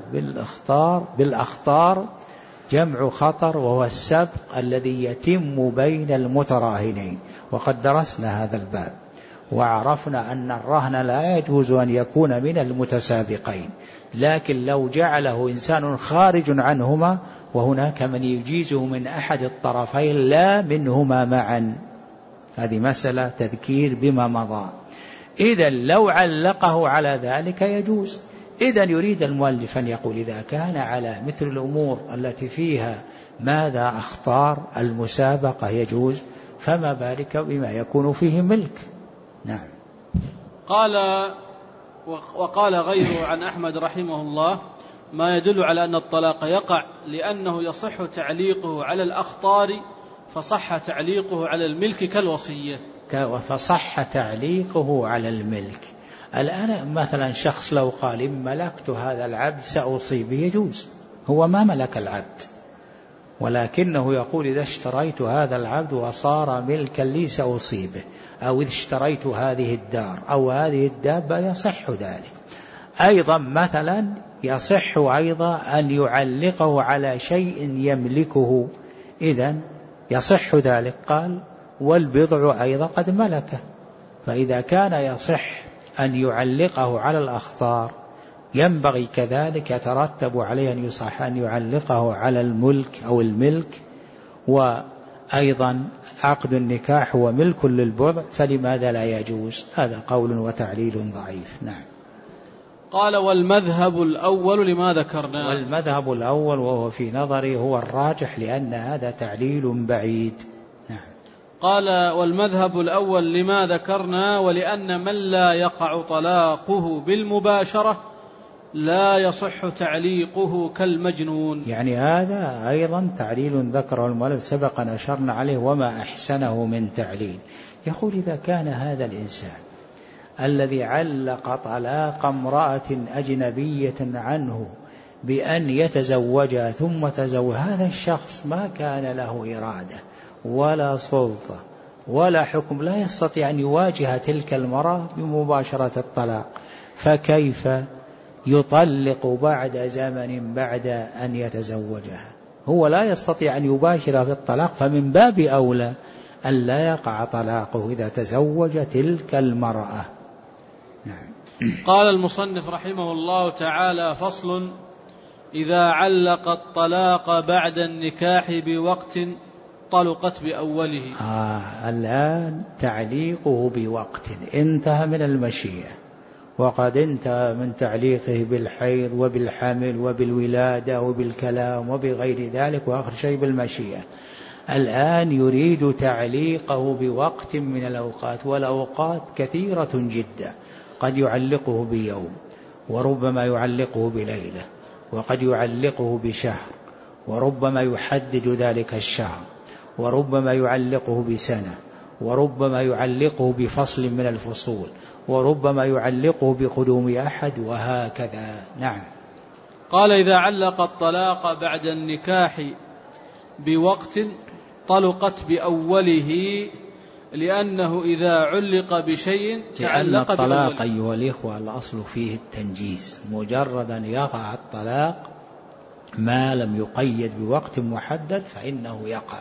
بالأخطار جمع خطر، وهو السبق الذي يتم بين المتراهنين. وقد درسنا هذا الباب وعرفنا أن الرهن لا يجوز أن يكون من المتسابقين، لكن لو جعله إنسان خارج عنهما وهناك من يجيزه من أحد الطرفين لا منهما معا، هذه مسألة تذكير بما مضى. إذن لو علقه على ذلك يجوز. إذن يريد المؤلف أن يقول إذا كان على مثل الأمور التي فيها ماذا أخطار المسابقة يجوز، فما بالك بما يكون فيه ملك. نعم. قال وقال غيره عن أحمد رحمه الله ما يدل على أن الطلاق يقع لأنه يصح تعليقه على الأخطار فصح تعليقه على الملك كالوصية. فصح تعليقه على الملك، الآن مثلا شخص لو قال إن ملكت هذا العبد سأصيبه يجوز، هو ما ملك العبد، ولكنه يقول إذا اشتريت هذا العبد وصار ملكا لي سأصيبه، أو إذا اشتريت هذه الدار أو هذه الدابة يصح ذلك. أيضا مثلا يصح أيضا أن يعلقه على شيء يملكه، إذن يصح ذلك. قال والبضع أيضا قد ملكه، فإذا كان يصح أن يعلقه على الأخطار ينبغي كذلك يترتب عليه أن يصح أن يعلقه على الملك أو الملك. وأيضا عقد النكاح هو ملك للبضع، فلماذا لا يجوز؟ هذا قول وتعليل ضعيف. نعم. قال والمذهب الأول لما ذكرنا. والمذهب الأول وهو في نظري هو الراجح، لأن هذا تعليل بعيد. نعم. قال والمذهب الأول لما ذكرنا، ولأن من لا يقع طلاقه بالمباشرة لا يصح تعليقه كالمجنون. يعني هذا أيضا تعليل ذكره المؤلف سبق أن أشرنا عليه، وما أحسنه من تعليل. يقول إذا كان هذا الإنسان الذي علق طلاق امرأة أجنبية عنه بأن يتزوجها ثم تزوج، هذا الشخص ما كان له إرادة ولا سلطة ولا حكم، لا يستطيع أن يواجه تلك المرأة بمباشرة الطلاق، فكيف يطلق بعد زمن بعد أن يتزوجها؟ هو لا يستطيع أن يباشر في الطلاق، فمن باب أولى أن لا يقع طلاقه إذا تزوج تلك المرأة. نعم. قال المصنف رحمه الله تعالى: فصل: إذا علق الطلاق بعد النكاح بوقت طلقت بأوله. الآن تعليقه بوقت انتهى من المشيئة، وقد انتهى من تعليقه بالحيض وبالحمل وبالولادة وبالكلام وبغير ذلك، وآخر شيء بالمشيئة. الآن يريد تعليقه بوقت من الأوقات، والأوقات كثيرة جدا، قد يعلقه بيوم، وربما يعلقه بليلة، وقد يعلقه بشهر، وربما يحدد ذلك الشهر، وربما يعلقه بسنة، وربما يعلقه بفصل من الفصول، وربما يعلقه بقدوم أحد، وهكذا. نعم. قال: إذا علق الطلاق بعد النكاح بوقت طلقت بأوله، لأنه إذا علق بشيء تعلق بأوله. لأن الطلاق أيها الإخوة الأصل فيه التنجيز، مجرد أن يقع الطلاق ما لم يقيد بوقت محدد فإنه يقع.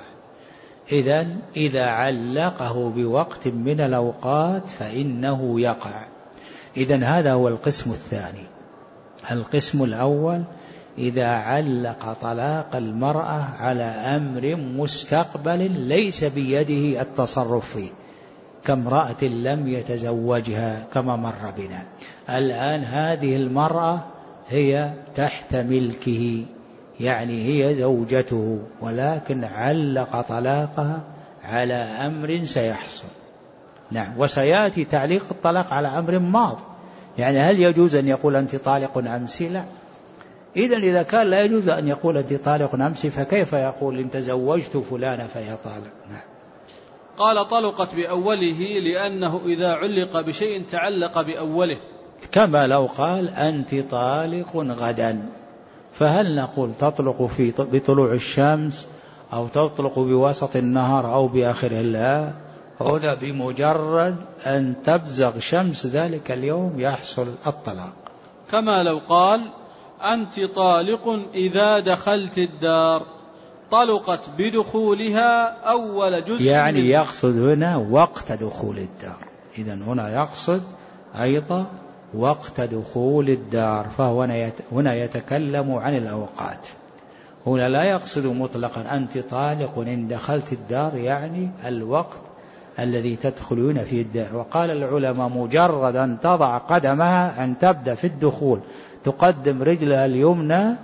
إذن إذا علقه بوقت من الأوقات فإنه يقع. إذن هذا هو القسم الثاني. القسم الأول: إذا علق طلاق المرأة على أمر مستقبل ليس بيده التصرف فيه، كامرأة لم يتزوجها كما مر بنا. الآن هذه المرأة هي تحت ملكه، يعني هي زوجته، ولكن علق طلاقها على أمر سيحصل. نعم. وسيأتي تعليق الطلاق على أمر ماض، يعني هل يجوز أن يقول أنت طالق أمسي؟ لا. إذن إذا كان لا يجوز أن يقول أنت طالق أمسي، فكيف يقول إن تزوجت فلانة فهي طالق؟ نعم. قال: طلقت بأوله، لأنه إذا علق بشيء تعلق بأوله، كما لو قال أنت طالق غدا، فهل نقول تطلق بطلوع الشمس أو تطلق بوسط النهار أو بآخره؟ لا، هنا بمجرد أن تبزغ شمس ذلك اليوم يحصل الطلاق. كما لو قال أنت طالق إذا دخلت الدار، طلقت بدخولها أول جزء، يعني يقصد هنا وقت دخول الدار. إذن هنا يقصد أيضا وقت دخول الدار، فهو هنا يتكلم عن الأوقات. هنا لا يقصد مطلقا أنت طالق إن دخلت الدار، يعني الوقت الذي تدخلون فيه الدار. وقال العلماء مجرد أن تضع قدمها، أن تبدأ في الدخول تقدم رجلها اليمنى،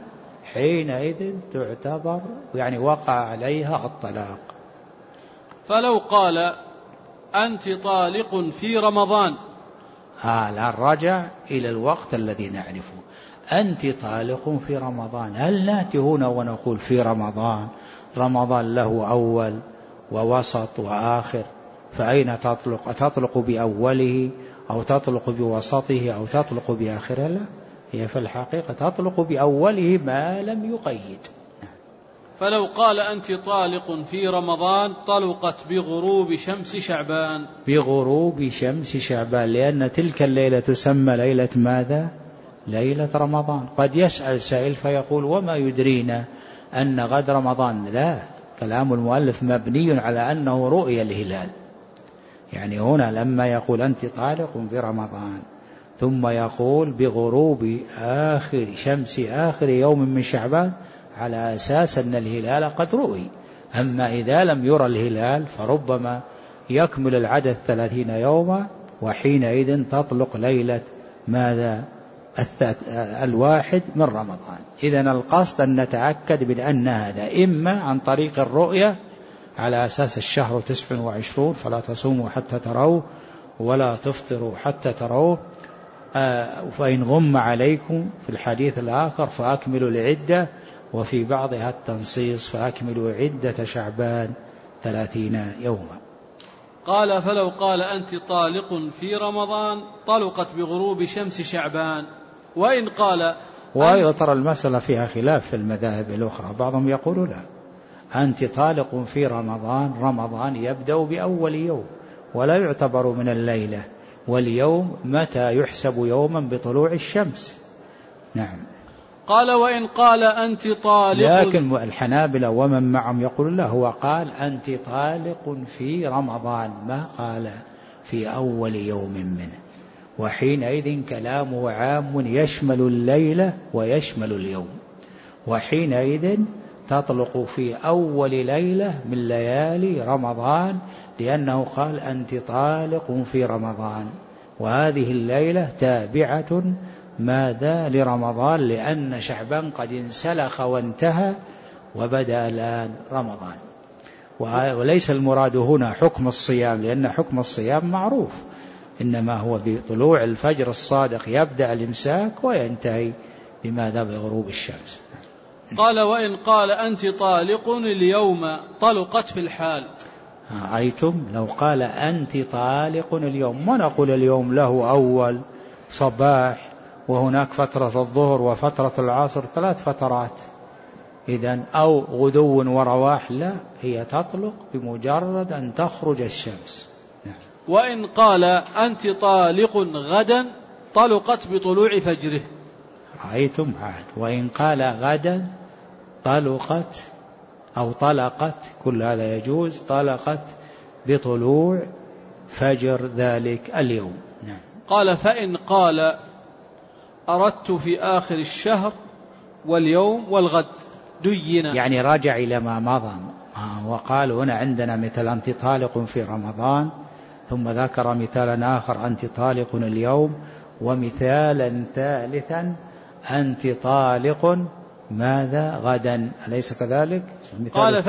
حينئذ تعتبر يعني وقع عليها الطلاق. فلو قال أنت طالق في رمضان، لا، رجع إلى الوقت الذي نعرفه. أنت طالق في رمضان، هل نأتي هنا ونقول في رمضان؟ رمضان له أول ووسط وآخر، فأين تطلق؟ أتطلق بأوله أو تطلق بوسطه أو تطلق بآخره؟ لا، هي في الحقيقة تطلق بأوله ما لم يقيد. فلو قال أنت طالق في رمضان طلقت بغروب شمس شعبان. بغروب شمس شعبان، لأن تلك الليلة تسمى ليلة ماذا؟ ليلة رمضان. قد يسأل سائل فيقول وما يدرينا أن غد رمضان؟ لا، كلام المؤلف مبني على أنه رؤيا الهلال. يعني هنا لما يقول أنت طالق في رمضان ثم يقول بغروب شمس آخر يوم من شعبان، على أساس أن الهلال قد رؤي. أما إذا لم يرى الهلال فربما يكمل العدد 30 يوما، وحينئذ تطلق ليلة ماذا؟ 1 من رمضان. إذن القصد أن نتأكد من أن هذا إما عن طريق الرؤية على أساس الشهر 29 فلا تصوموا حتى تروه ولا تفطروا حتى تروه، فإن غم عليكم في الحديث الآخر فأكملوا العدة، وفي بعضها التنصيص فأكملوا عدة شعبان 30 يوما. قال فلو قال أنت طالق في رمضان طلقت بغروب شمس شعبان، وإن قال وترى المسألة فيها خلاف في المذاهب الأخرى، بعضهم يقول لا، أنت طالق في رمضان، رمضان يبدأ بأول يوم ولا يعتبر من الليلة، واليوم متى يحسب يوما؟ بطلوع الشمس. نعم. قال وإن قال أنت طالق، لكن الحنابلة ومن معهم يقول لا، هو قال أنت طالق في رمضان، ما قال في أول يوم منه، وحينئذ كلامه عام يشمل الليلة ويشمل اليوم، وحينئذ تطلق في أول ليلة من ليالي رمضان، لأنه قال أنت طالق في رمضان، وهذه الليلة تابعة ماذا؟ لرمضان، لأن شعبان قد انسلخ وانتهى وبدأ الآن رمضان. وليس المراد هنا حكم الصيام، لأن حكم الصيام معروف، إنما هو بطلوع الفجر الصادق يبدأ الإمساك وينتهي بماذا؟ بغروب الشمس. قال وإن قال أنت طالق اليوم طلقت في الحال. رأيتم؟ لو قال أنت طالق اليوم، ونقول اليوم له أول صباح وهناك فترة الظهر وفترة العصر، 3 فترات، إذن أو غدو ورواح، لا، هي تطلق بمجرد أن تخرج الشمس. وإن قال أنت طالق غدا طلقت بطلوع فجره. رأيتم؟ عاد. وإن قال غدا طلقت أو طلقت، كل هذا يجوز، طلقت بطلوع فجر ذلك اليوم. نعم. قال فإن قال أردت في آخر الشهر واليوم والغد دين، يعني راجع إلى ما مضى، وقال هنا عندنا مثل أنت طالق في رمضان، ثم ذكر مثالا آخر أنت طالق اليوم، ومثالا ثالثا أنت طالق ماذا؟ غدا، أليس كذلك؟ قال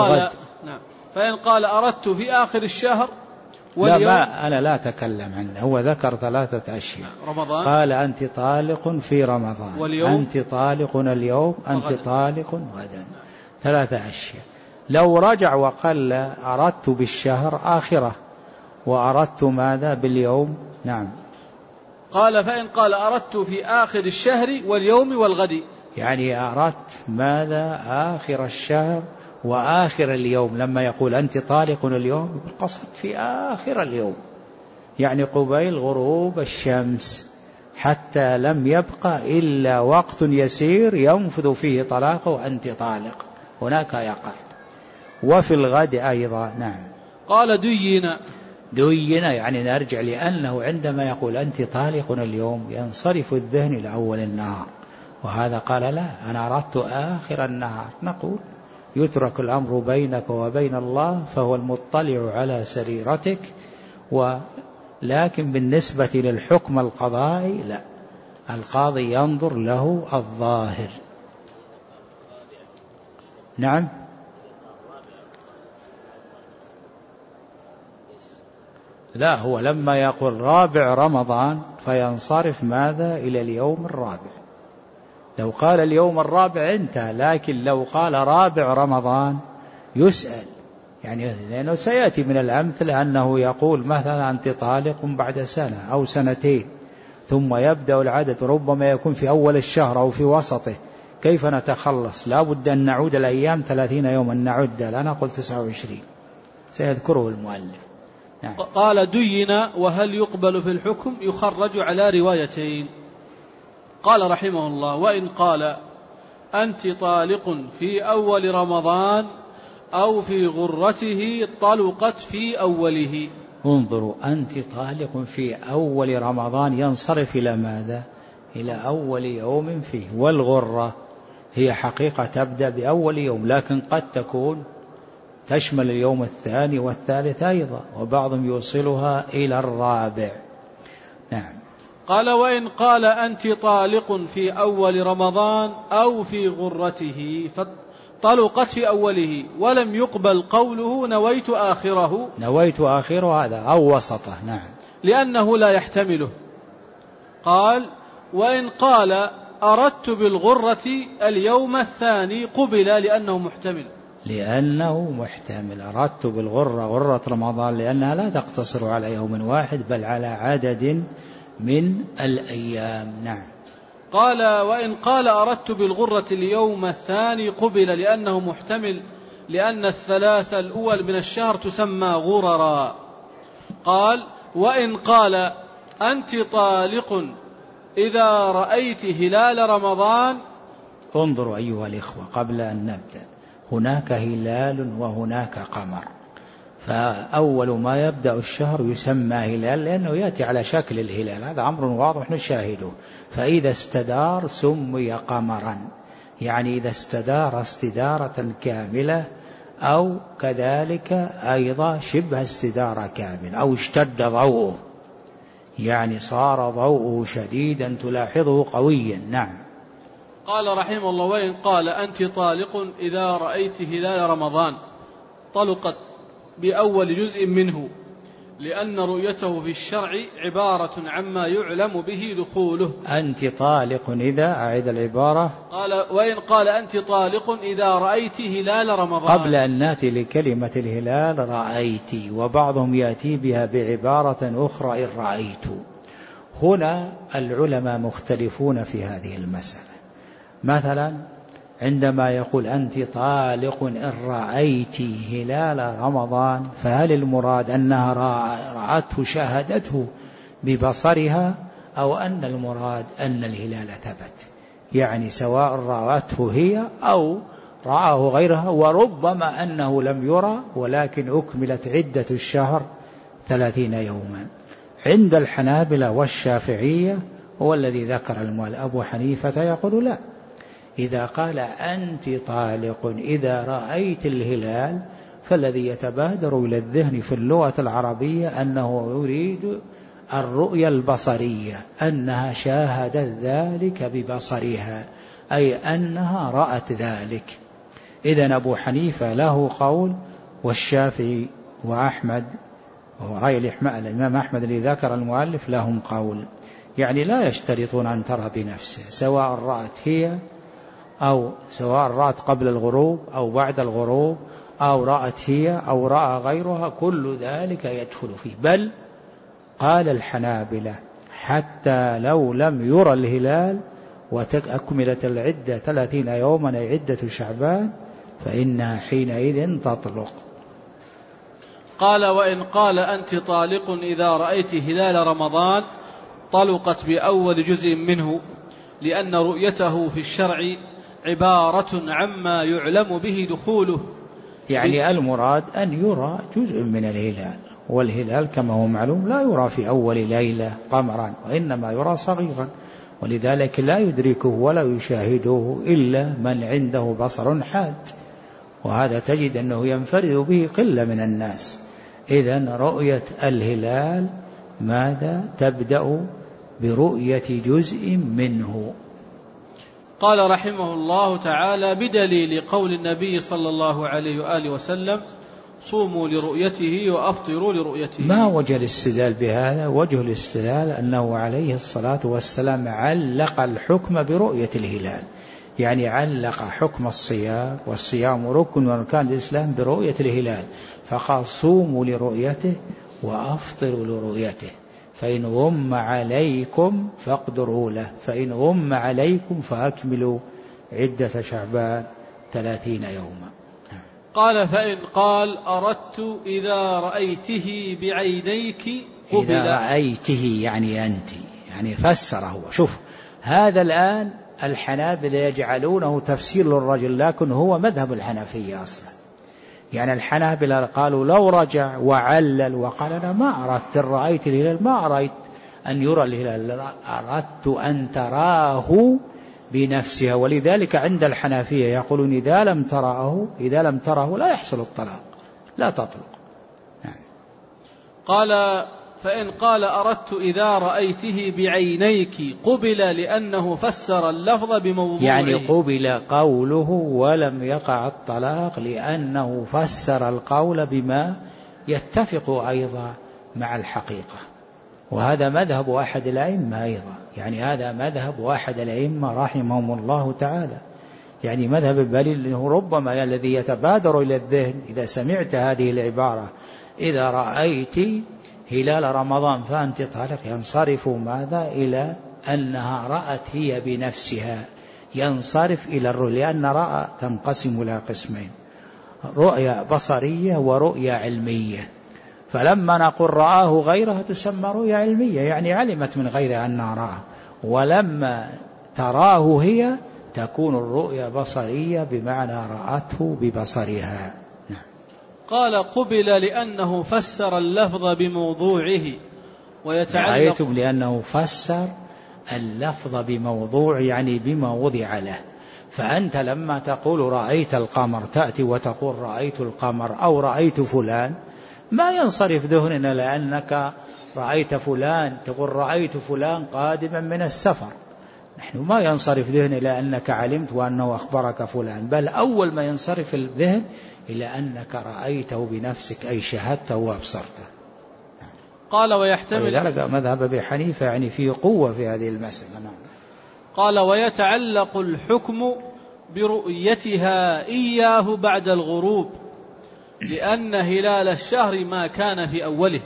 فإن قال أردت في آخر الشهر واليوم. لا، أنا لا أتكلم عنه، هو ذكر 3 أشياء. رمضان، قال أنت طالق في رمضان واليوم، أنت طالق اليوم، أنت طالق غدا، 3 أشياء. لو رجع وقال أردت بالشهر آخرة وأردت ماذا؟ باليوم. نعم. قال فإن قال أردت في آخر الشهر واليوم والغد، يعني أردت ماذا؟ آخر الشهر وآخر اليوم. لما يقول أنت طالق اليوم قصد في آخر اليوم، يعني قبيل غروب الشمس، حتى لم يبقى إلا وقت يسير ينفذ فيه طلاقه وأنت طالق، هناك يقع. وفي الغد أيضا. نعم. قال دين، يعني نرجع، لأنه عندما يقول أنت طالق اليوم ينصرف الذهن إلى أول النهار، وهذا قال لا، أنا أردت آخر النهار. نقول يترك الأمر بينك وبين الله، فهو المطلع على سريرتك، ولكن بالنسبة للحكم القضائي لا، القاضي ينظر له الظاهر. نعم. لا، هو لما يقول رابع رمضان فينصرف ماذا؟ إلى اليوم الرابع. لو قال اليوم الرابع انتهى، لكن لو قال رابع رمضان يسأل، يعني لأنه سيأتي من الأمثلة أنه يقول مثلا أنت طالق بعد سنة أو سنتين، ثم يبدأ العدد، ربما يكون في أول الشهر أو في وسطه. كيف نتخلص؟ لا بد أن نعود الأيام 30 يوما نعد، لا نقول 29، سيذكره المؤلف. نعم. قال دين وهل يقبل في الحكم؟ يخرج على روايتين. قال رحمه الله: وإن قال أنت طالق في أول رمضان أو في غرته طلقت في أوله. انظروا، أنت طالق في أول رمضان ينصرف إلى ماذا؟ إلى أول يوم فيه، والغرة هي حقيقة تبدأ بأول يوم، لكن قد تكون تشمل اليوم الثاني والثالث أيضا، وبعضهم يوصلها إلى الرابع. نعم. قال: وإن قال أنت طالق في أول رمضان أو في غرته طلقت في أوله، ولم يقبل قوله نويت آخره. نويت آخره هذا أو وسطه. نعم. لأنه لا يحتمله. قال: وإن قال أردت بالغرة اليوم الثاني قبل لأنه محتمل. لأنه محتمل. أردت بالغرة غرة رمضان لأنها لا تقتصر على يوم واحد بل على عدد من الأيام. نعم. قال: وإن قال أردت بالغرة اليوم الثاني قبل لأنه محتمل، لأن الثلاثة الأول من الشهر تسمى غررا. قال: وإن قال أنت طالق إذا رأيت هلال رمضان. انظروا أيها الإخوة قبل أن نبدأ، هناك هلال وهناك قمر، فأول ما يبدأ الشهر يسمى هلال لأنه يأتي على شكل الهلال، هذا أمر واضح نشاهده. فإذا استدار سمي قمرا، يعني إذا استدار استدارة كاملة، أو كذلك أيضا شبه استدارة كاملة، أو اشتد ضوءه، يعني صار ضوءه شديدا تلاحظه قويا. نعم. قال رحمه الله: وإن قال أنت طالق إذا رأيت هلال رمضان طلقت بأول جزء منه، لأن رؤيته في الشرع عبارة عما يعلم به دخوله. أنت طالق إذا، أعيد العبارة. قال: وإن قال أنت طالق إذا رأيت هلال رمضان. قبل أن نأتي لكلمة الهلال رأيت، وبعضهم يأتي بها بعبارة أخرى إن رأيت. هنا العلماء مختلفون في هذه المسألة. مثلا عندما يقول أنت طالق إن رأيت هلال رمضان، فهل المراد أنها رأته شاهدته ببصرها، أو أن المراد أن الهلال ثبت؟ يعني سواء رأته هي أو رآه غيرها، وربما أنه لم يرى ولكن أكملت عدة الشهر 30 يوما. عند الحنابلة والشافعية هو الذي ذكر المؤلف أبو حنيفة يقول لا، إذا قال أنت طالق إذا رأيت الهلال، فالذي يتبادر إلى الذهن في اللغة العربية أنه يريد الرؤية البصرية، أنها شاهدت ذلك ببصرها، أي أنها رأت ذلك. إذن أبو حنيفة له قول، والشافعي وأحمد، وهو رأي الإمام أحمد الذي ذكر المؤلف، لهم قول، يعني لا يشترطون أن ترى بنفسه، سواء رأت هي أو سواء رأت قبل الغروب أو بعد الغروب، أو رأت هي أو رأى غيرها، كل ذلك يدخل فيه. بل قال الحنابلة حتى لو لم يرى الهلال وأكملت العدة 30 يوما أي عدة شعبان، فإنها حينئذ تطلق. قال: وإن قال أنت طالق إذا رأيت هلال رمضان طلقت بأول جزء منه، لأن رؤيته في الشرع عبارة عما يعلم به دخوله. يعني المراد أن يرى جزء من الهلال، والهلال كما هو معلوم لا يرى في أول ليلة قمرا، وإنما يرى صغيرا، ولذلك لا يدركه ولا يشاهده إلا من عنده بصر حاد، وهذا تجد أنه ينفرد به قلة من الناس. إذن رؤية الهلال ماذا؟ تبدأ برؤية جزء منه. قال رحمه الله تعالى: بدليل قول النبي صلى الله عليه وآله وسلم: صوموا لرؤيته وأفطروا لرؤيته. ما وجه الاستدلال بهذا؟ وجه الاستدلال أنه عليه الصلاة والسلام علق الحكم برؤية الهلال، يعني علق حكم الصيام، والصيام ركن من أركان الإسلام، برؤية الهلال، فقال صوموا لرؤيته وأفطروا لرؤيته، فإن غم عليكم فاقدروا له، فإن غم عليكم فأكملوا عدة شعبان 30 يوما. قال فإن قال أردت إذا رأيته بعينيك قبل. إذا رأيته يعني أنت، يعني فسره. شوف هذا الآن الحنابلة يجعلونه تفسير للرجل، لكن هو مذهب الحنفية أصلا. يعني الحنابلة قالوا لو رجع وعلل وقال أنا ما أردت رأيت الهلال، ما أردت أن يرى الهلال، أردت أن تراه بنفسها. ولذلك عند الحنفية يقولون إذا لم تراه لا يحصل الطلاق، لا تطلق. نعم. قال فإن قال أردت إذا رأيته بعينيك قبل، لأنه فسر اللفظ بموضوعه. يعني قبل قوله ولم يقع الطلاق، لأنه فسر القول بما يتفق أيضا مع الحقيقة. وهذا مذهب أحد الأئمة أيضا، يعني هذا مذهب أحد الأئمة رحمهم الله تعالى، يعني مذهب البليل، أنه ربما الذي يتبادر إلى الذهن إذا سمعت هذه العبارة إذا رأيت هلال رمضان فأنت طالق، ينصرف ماذا إلى أنها رأت هي بنفسها، ينصرف إلى الرؤيا، لأن رأى تنقسم إلى قسمين: رؤيا بصرية ورؤيا علمية. فلما نقول رآه غيرها تسمى رؤيا علمية، يعني علمت من غير أنها رأى، ولما تراه هي تكون الرؤيا بصرية بمعنى رأته ببصرها. نعم. قال قبل لأنه فسر اللفظ بموضوعه ويتعلق. رأيتم لأنه فسر اللفظ بموضوع، يعني بما وضع له. فأنت لما تقول رأيت القمر تأتي وتقول رأيت القمر أو رأيت فلان، ما ينصرف ذهننا لأنك رأيت فلان تقول رأيت فلان قادما من السفر، نحن ما ينصرف ذهن إلى أنك علمت وأنه أخبرك فلان، بل أول ما ينصرف الذهن إلى أنك رأيته بنفسك، أي شهدته وأبصرته. قال ويحتمل ذلك مذهب أبي حنيفة يعني فيه قوة في هذه المسألة. قال ويتعلق الحكم برؤيتها إياه بعد الغروب، لأن هلال الشهر ما كان في أوله،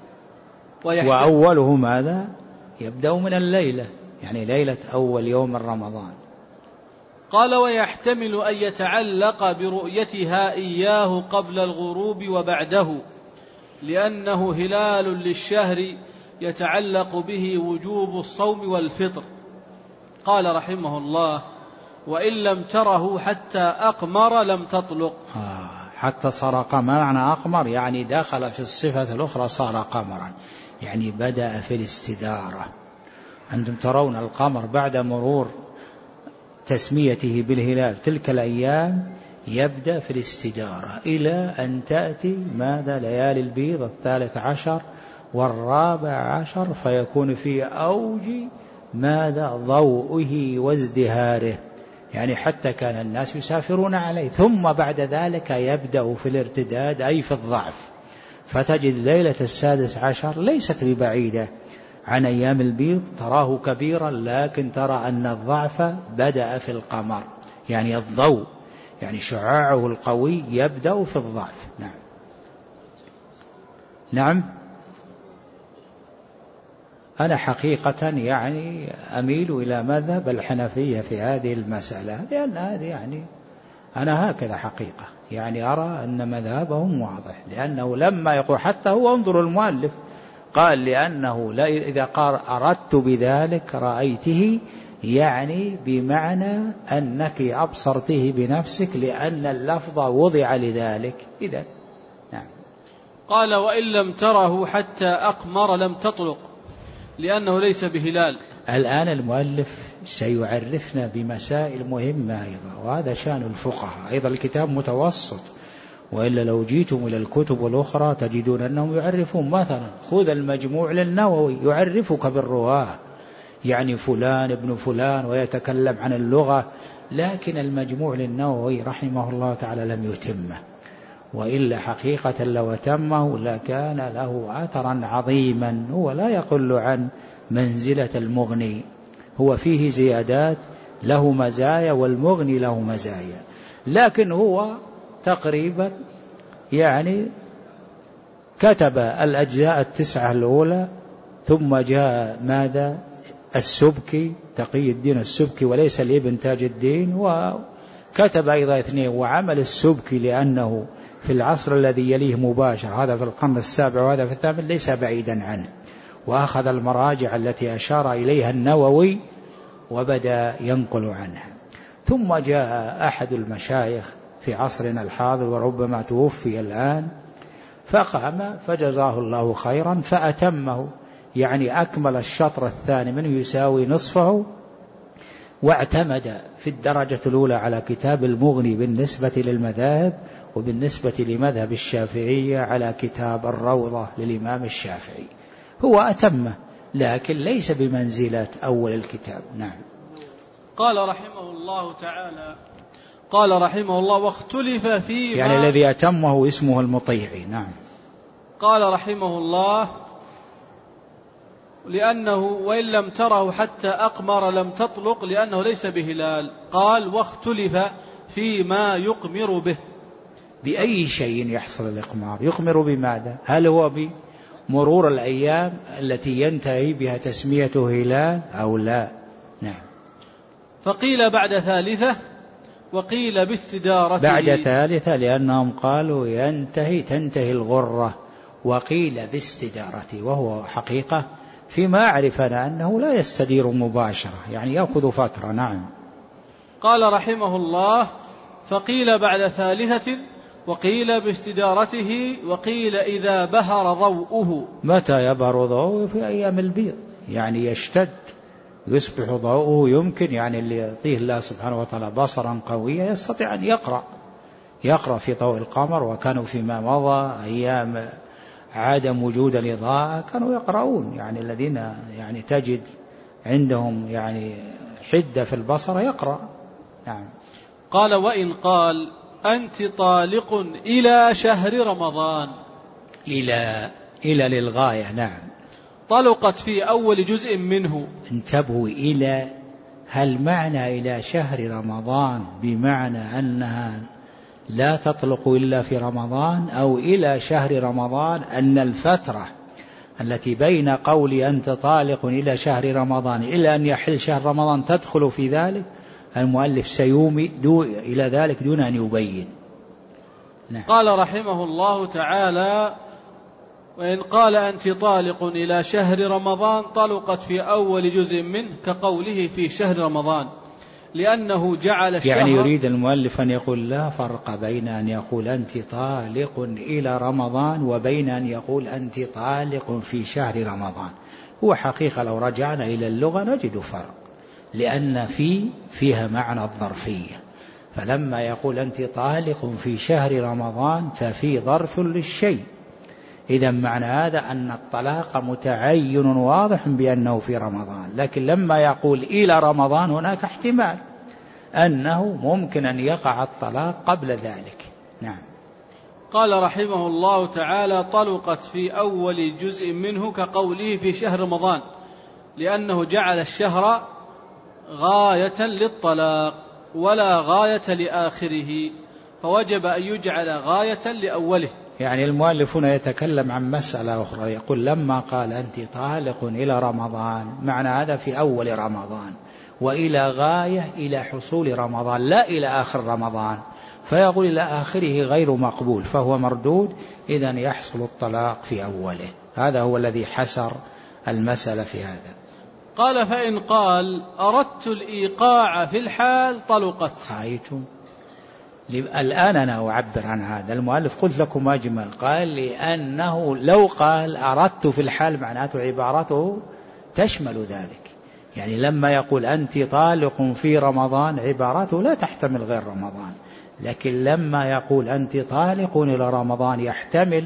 وأوله ماذا؟ يبدأ من الليلة، يعني ليلة أول يوم من رمضان. قال ويحتمل أن يتعلق برؤيتها إياه قبل الغروب وبعده، لأنه هلال للشهر يتعلق به وجوب الصوم والفطر. قال رحمه الله وإن لم تره حتى أقمر لم تطلق. حتى صار قمر، معنى أقمر يعني دخل في الصفة الأخرى صار قمرا، يعني بدأ في الاستدارة. أنتم ترون القمر بعد مرور تسميته بالهلال تلك الأيام يبدأ في الاستدارة إلى أن تأتي ماذا ليالي البيض 13 و14، فيكون في أوج ماذا ضوئه وازدهاره، يعني حتى كان الناس يسافرون عليه. ثم بعد ذلك يبدأ في الارتداد أي في الضعف، فتجد ليلة 16 ليست ببعيدة عن أيام البيض، تراه كبيرا لكن ترى أن الضعف بدأ في القمر، يعني الضوء يعني شعاعه القوي يبدأ في الضعف. نعم. أنا حقيقة يعني أميل إلى مذهب الحنفية في هذه المسألة، لأن هذه يعني أنا هكذا حقيقة، يعني أرى أن مذهبهم واضح، لأنه لما يقول حتى هو انظر المؤلف قال لأنه لا إذا قال أردت بذلك رأيته، يعني بمعنى أنك أبصرته بنفسك، لأن اللفظ وضع لذلك. إذن نعم. قال وإن لم تره حتى أقمر لم تطلق، لأنه ليس بهلال. الآن المؤلف سيعرفنا بمسائل مهمة أيضا، وهذا شأن الفقهاء أيضا. الكتاب متوسط، وإلا لو جيتم إلى الكتب الأخرى تجدون أنهم يعرفون. مثلا خذ المجموع للنووي يعرفك بالرواه، يعني فلان ابن فلان ويتكلم عن اللغة، لكن المجموع للنووي رحمه الله تعالى لم يتمه، وإلا حقيقة لو تمه لكان له أثرا عظيما. هو لا يقل عن منزلة المغني، هو فيه زيادات له مزايا والمغني له مزايا، لكن هو تقريبا يعني كتب الأجزاء 9 الأولى، ثم جاء ماذا السبكي تقي الدين السبكي وليس لابن تاج الدين، وكتب أيضا 2. وعمل السبكي لأنه في العصر الذي يليه مباشر، هذا في القرن 7 وهذا في 8، ليس بعيدا عنه، وأخذ المراجع التي أشار إليها النووي وبدأ ينقل عنها. ثم جاء أحد المشايخ في عصرنا الحاضر وربما توفي الآن، فقام فجزاه الله خيرا فأتمه، يعني أكمل الشطر الثاني منه يساوي نصفه، واعتمد في الدرجة الأولى على كتاب المغني بالنسبة للمذاهب، وبالنسبة لمذهب الشافعية على كتاب الروضة للإمام الشافعي. هو أتمه لكن ليس بمنزلة أول الكتاب. نعم. قال رحمه الله تعالى، قال رحمه الله: واختلف فيه، يعني الذي أتمه اسمه المطيعي. نعم. قال رحمه الله: لأنه وإن لم تره حتى أقمر لم تطلق لأنه ليس بهلال. قال: واختلف فيما يقمر به. بأي شيء يحصل الإقمار؟ يقمر بماذا؟ هل هو بمرور الأيام التي ينتهي بها تسميته هلال أو لا؟ نعم. فقيل بعد 3، وقيل باستدارته. بعد 3 لأنهم قالوا تنتهي الغرة، وقيل باستدارته، وهو حقيقة فيما أعرفنا أنه لا يستدير مباشرة، يعني يأخذ فترة. نعم. قال رحمه الله: فقيل بعد 3، وقيل باستدارته، وقيل إذا بهر ضوءه. متى يبهر ضوءه؟ في أيام البيض، يعني يشتد يصبح ضوءه، يمكن يعني اللي يعطيه الله سبحانه وتعالى بصرا قويا يستطيع أن يقرأ في ضوء القمر. وكانوا فيما مضى أيام عدم وجود الإضاءة كانوا يقرؤون، يعني الذين يعني تجد عندهم يعني حدة في البصر يقرأ. نعم. قال: وإن قال أنت طالق إلى شهر رمضان. إلى للغاية. نعم. طلقت في أول جزء منه. انتبهوا، إلى هل معنى إلى شهر رمضان بمعنى أنها لا تطلق إلا في رمضان، أو إلى شهر رمضان أن الفترة التي بين قول أنت طالق إلى شهر رمضان إلى أن يحل شهر رمضان تدخل في ذلك؟ المؤلف سيومي إلى ذلك دون أن يبين. نعم. قال رحمه الله تعالى: وإن قال أنت طالق إلى شهر رمضان طلقت في أول جزء منه كقوله في شهر رمضان، لأنه جعل الشهر. يعني يريد المؤلف أن يقول لا فرق بين أن يقول أنت طالق إلى رمضان وبين أن يقول أنت طالق في شهر رمضان. هو حقيقة لو رجعنا إلى اللغة نجد فرق، لأن فيها معنى الظرفية، فلما يقول أنت طالق في شهر رمضان ففي ظرف للشيء، إذا معنى هذا أن الطلاق متعين واضح بأنه في رمضان. لكن لما يقول إلى رمضان هناك احتمال أنه ممكن أن يقع الطلاق قبل ذلك. نعم. قال رحمه الله تعالى: طلقت في أول جزء منه كقوله في شهر رمضان، لأنه جعل الشهر غاية للطلاق ولا غاية لآخره، فوجب أن يجعل غاية لأوله. يعني المؤلف هنا يتكلم عن مسألة أخرى، يقول لما قال أنت طالق إلى رمضان معنى هذا في أول رمضان، وإلى غاية إلى حصول رمضان لا إلى آخر رمضان، فيقول إلى آخره غير مقبول فهو مردود، إذن يحصل الطلاق في أوله. هذا هو الذي حسر المسألة في هذا. قال: فإن قال أردت الإيقاع في الحال طلقت. رأيتم؟ الآن أنا أعبر عن هذا. المؤلف قلت لكم أجمل، قال لأنه لو قال أردت في الحال معناته عبارته تشمل ذلك، يعني لما يقول أنت طالق في رمضان عبارته لا تحتمل غير رمضان، لكن لما يقول أنت طالق إلى رمضان يحتمل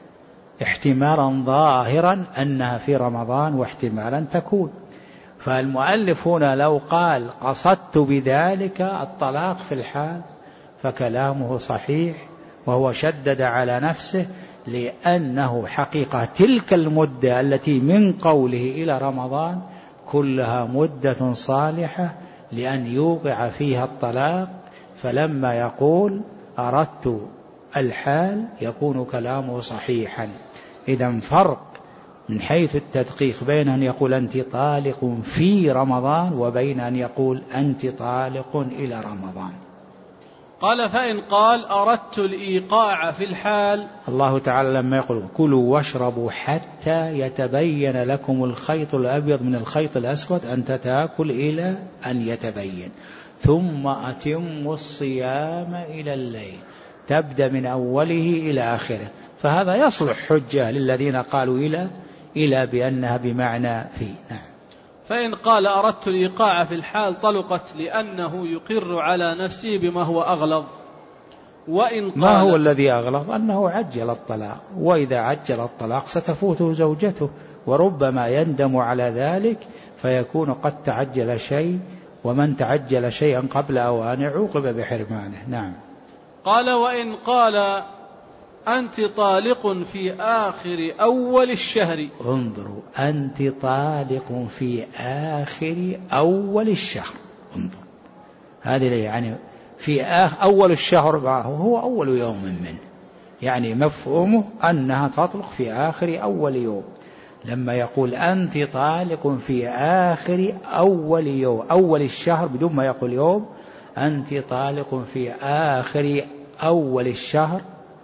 احتمالا ظاهرا أنها في رمضان واحتمالا تكون. فالمؤلف هنا لو قال قصدت بذلك الطلاق في الحال فكلامه صحيح، وهو شدد على نفسه، لأنه حقيقة تلك المدة التي من قوله إلى رمضان كلها مدة صالحة لأن يوقع فيها الطلاق، فلما يقول أردت الحال يكون كلامه صحيحا. إذن فرق من حيث التدقيق بين أن يقول أنت طالق في رمضان وبين أن يقول أنت طالق إلى رمضان. قال فإن قال أردت الإيقاع في الحال، الله تعالى لما يقول كلوا واشربوا حتى يتبين لكم الخيط الأبيض من الخيط الأسود، أنت تأكل إلى أن يتبين، ثم أتموا الصيام إلى الليل، تبدأ من أوله إلى آخره. فهذا يصلح حجة للذين قالوا إلى بأنها بمعنى في. نعم. فإن قال أردت الإيقاع في الحال طلقت لأنه يقر على نفسه بما هو أغلظ. وإن قال ما هو الذي أغلظ؟ أنه عجل الطلاق، وإذا عجل الطلاق ستفوته زوجته، وربما يندم على ذلك فيكون قد تعجل شيء، ومن تعجل شيئا قبل أوانه عوقب بحرمانه. نعم. قال وإن قال أنت طالق في آخر أول الشهر، انظروا، أنت طالق في آخر أول الشهر، انظروا هذه يعني في أول الشهر هو أول يوم منه، يعني مفهومه أنها تطلق في آخر أول يوم. لما يقول أنت طالق في آخر أول يوم أول الشهر بدون ما يقول يوم، أنت طالق في آخر أول الشهر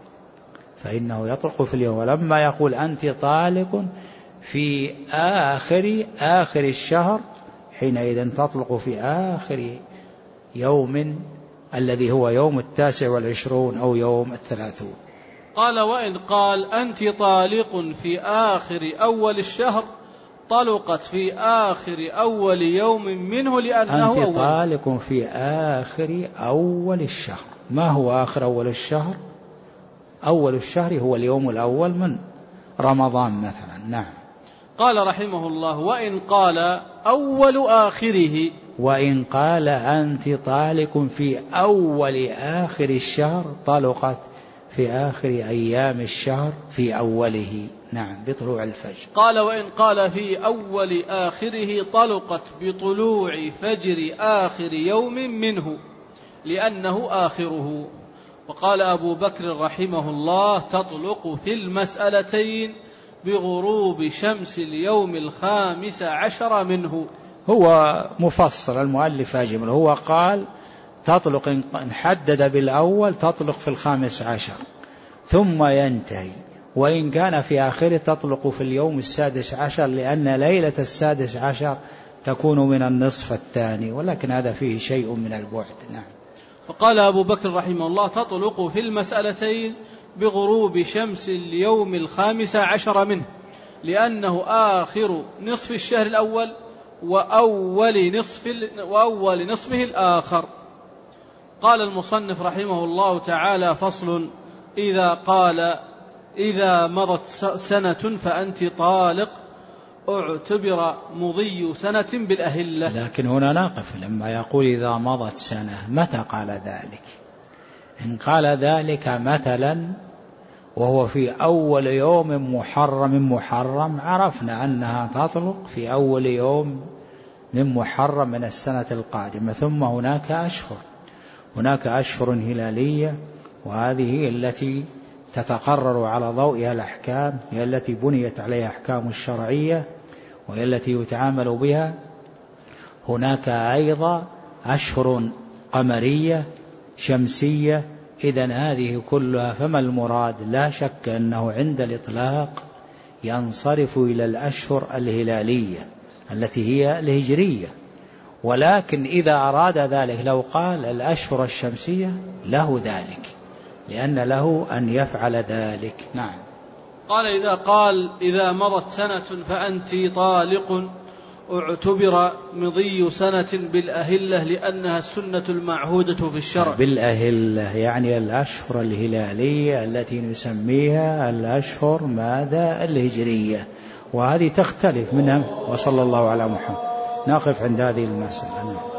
فإنه يطلق في اليوم. ولما يقول أنت طالق في آخر الشهر حينئذ تطلق في آخر يوم الذي هو يوم 29 أو يوم 30. قال وإن قال أنت طالق في آخر أول الشهر طلقت في آخر أول يوم منه لأنه أنت طالق في آخر أول الشهر. ما هو آخر أول الشهر؟ أول الشهر هو اليوم الأول من رمضان مثلا. نعم. قال رحمه الله وإن قال أول آخره، وإن قال أنت طالق في أول آخر الشهر طلقت في آخر أيام الشهر في أوله. نعم، بطلوع الفجر. قال وإن قال في أول آخره طلقت بطلوع فجر آخر يوم منه لأنه آخره. وقال أبو بكر رحمه الله تطلق في المسألتين بغروب شمس اليوم 15 منه. هو مفصل المؤلف أجمل، هو قال تطلق إن حدد بالأول تطلق في 15 ثم ينتهي، وإن كان في آخره تطلق في اليوم 16 لأن ليلة 16 تكون من النصف الثاني، ولكن هذا فيه شيء من البعد. نعم. وقال أبو بكر رحمه الله تطلق في المسألتين بغروب شمس اليوم 15 منه لأنه آخر نصف الشهر الأول وأول نصفه الآخر. قال المصنف رحمه الله تعالى فصل إذا قال إذا مضت سنة فأنت طالق اعتبر مضي سنة بالأهلة. لكن هنا ناقف لما يقول إذا مضت سنة متى قال ذلك؟ إن قال ذلك مثلا وهو في أول يوم محرم عرفنا أنها تطلق في أول يوم من محرم من السنة القادمة. ثم هناك أشهر هلالية، وهذه التي تتقرر على ضوئها الأحكام، هي التي بنيت عليها أحكام الشرعية وهي التي يتعامل بها. هناك أيضا أشهر قمرية شمسية. إذن هذه كلها فما المراد؟ لا شك أنه عند الإطلاق ينصرف إلى الأشهر الهلالية التي هي الهجرية، ولكن إذا أراد ذلك لو قال الأشهر الشمسية له ذلك، لأن له أن يفعل ذلك. نعم. قال إذا مضت سنة فأنت طالق اعتبر مضي سنة بالأهلة لأنها السنة المعهودة في الشرع. بالأهلة يعني الأشهر الهلالية التي نسميها الأشهر الهجرية، وهذه تختلف منها. وصلى الله على محمد. نقف عند هذه المسألة.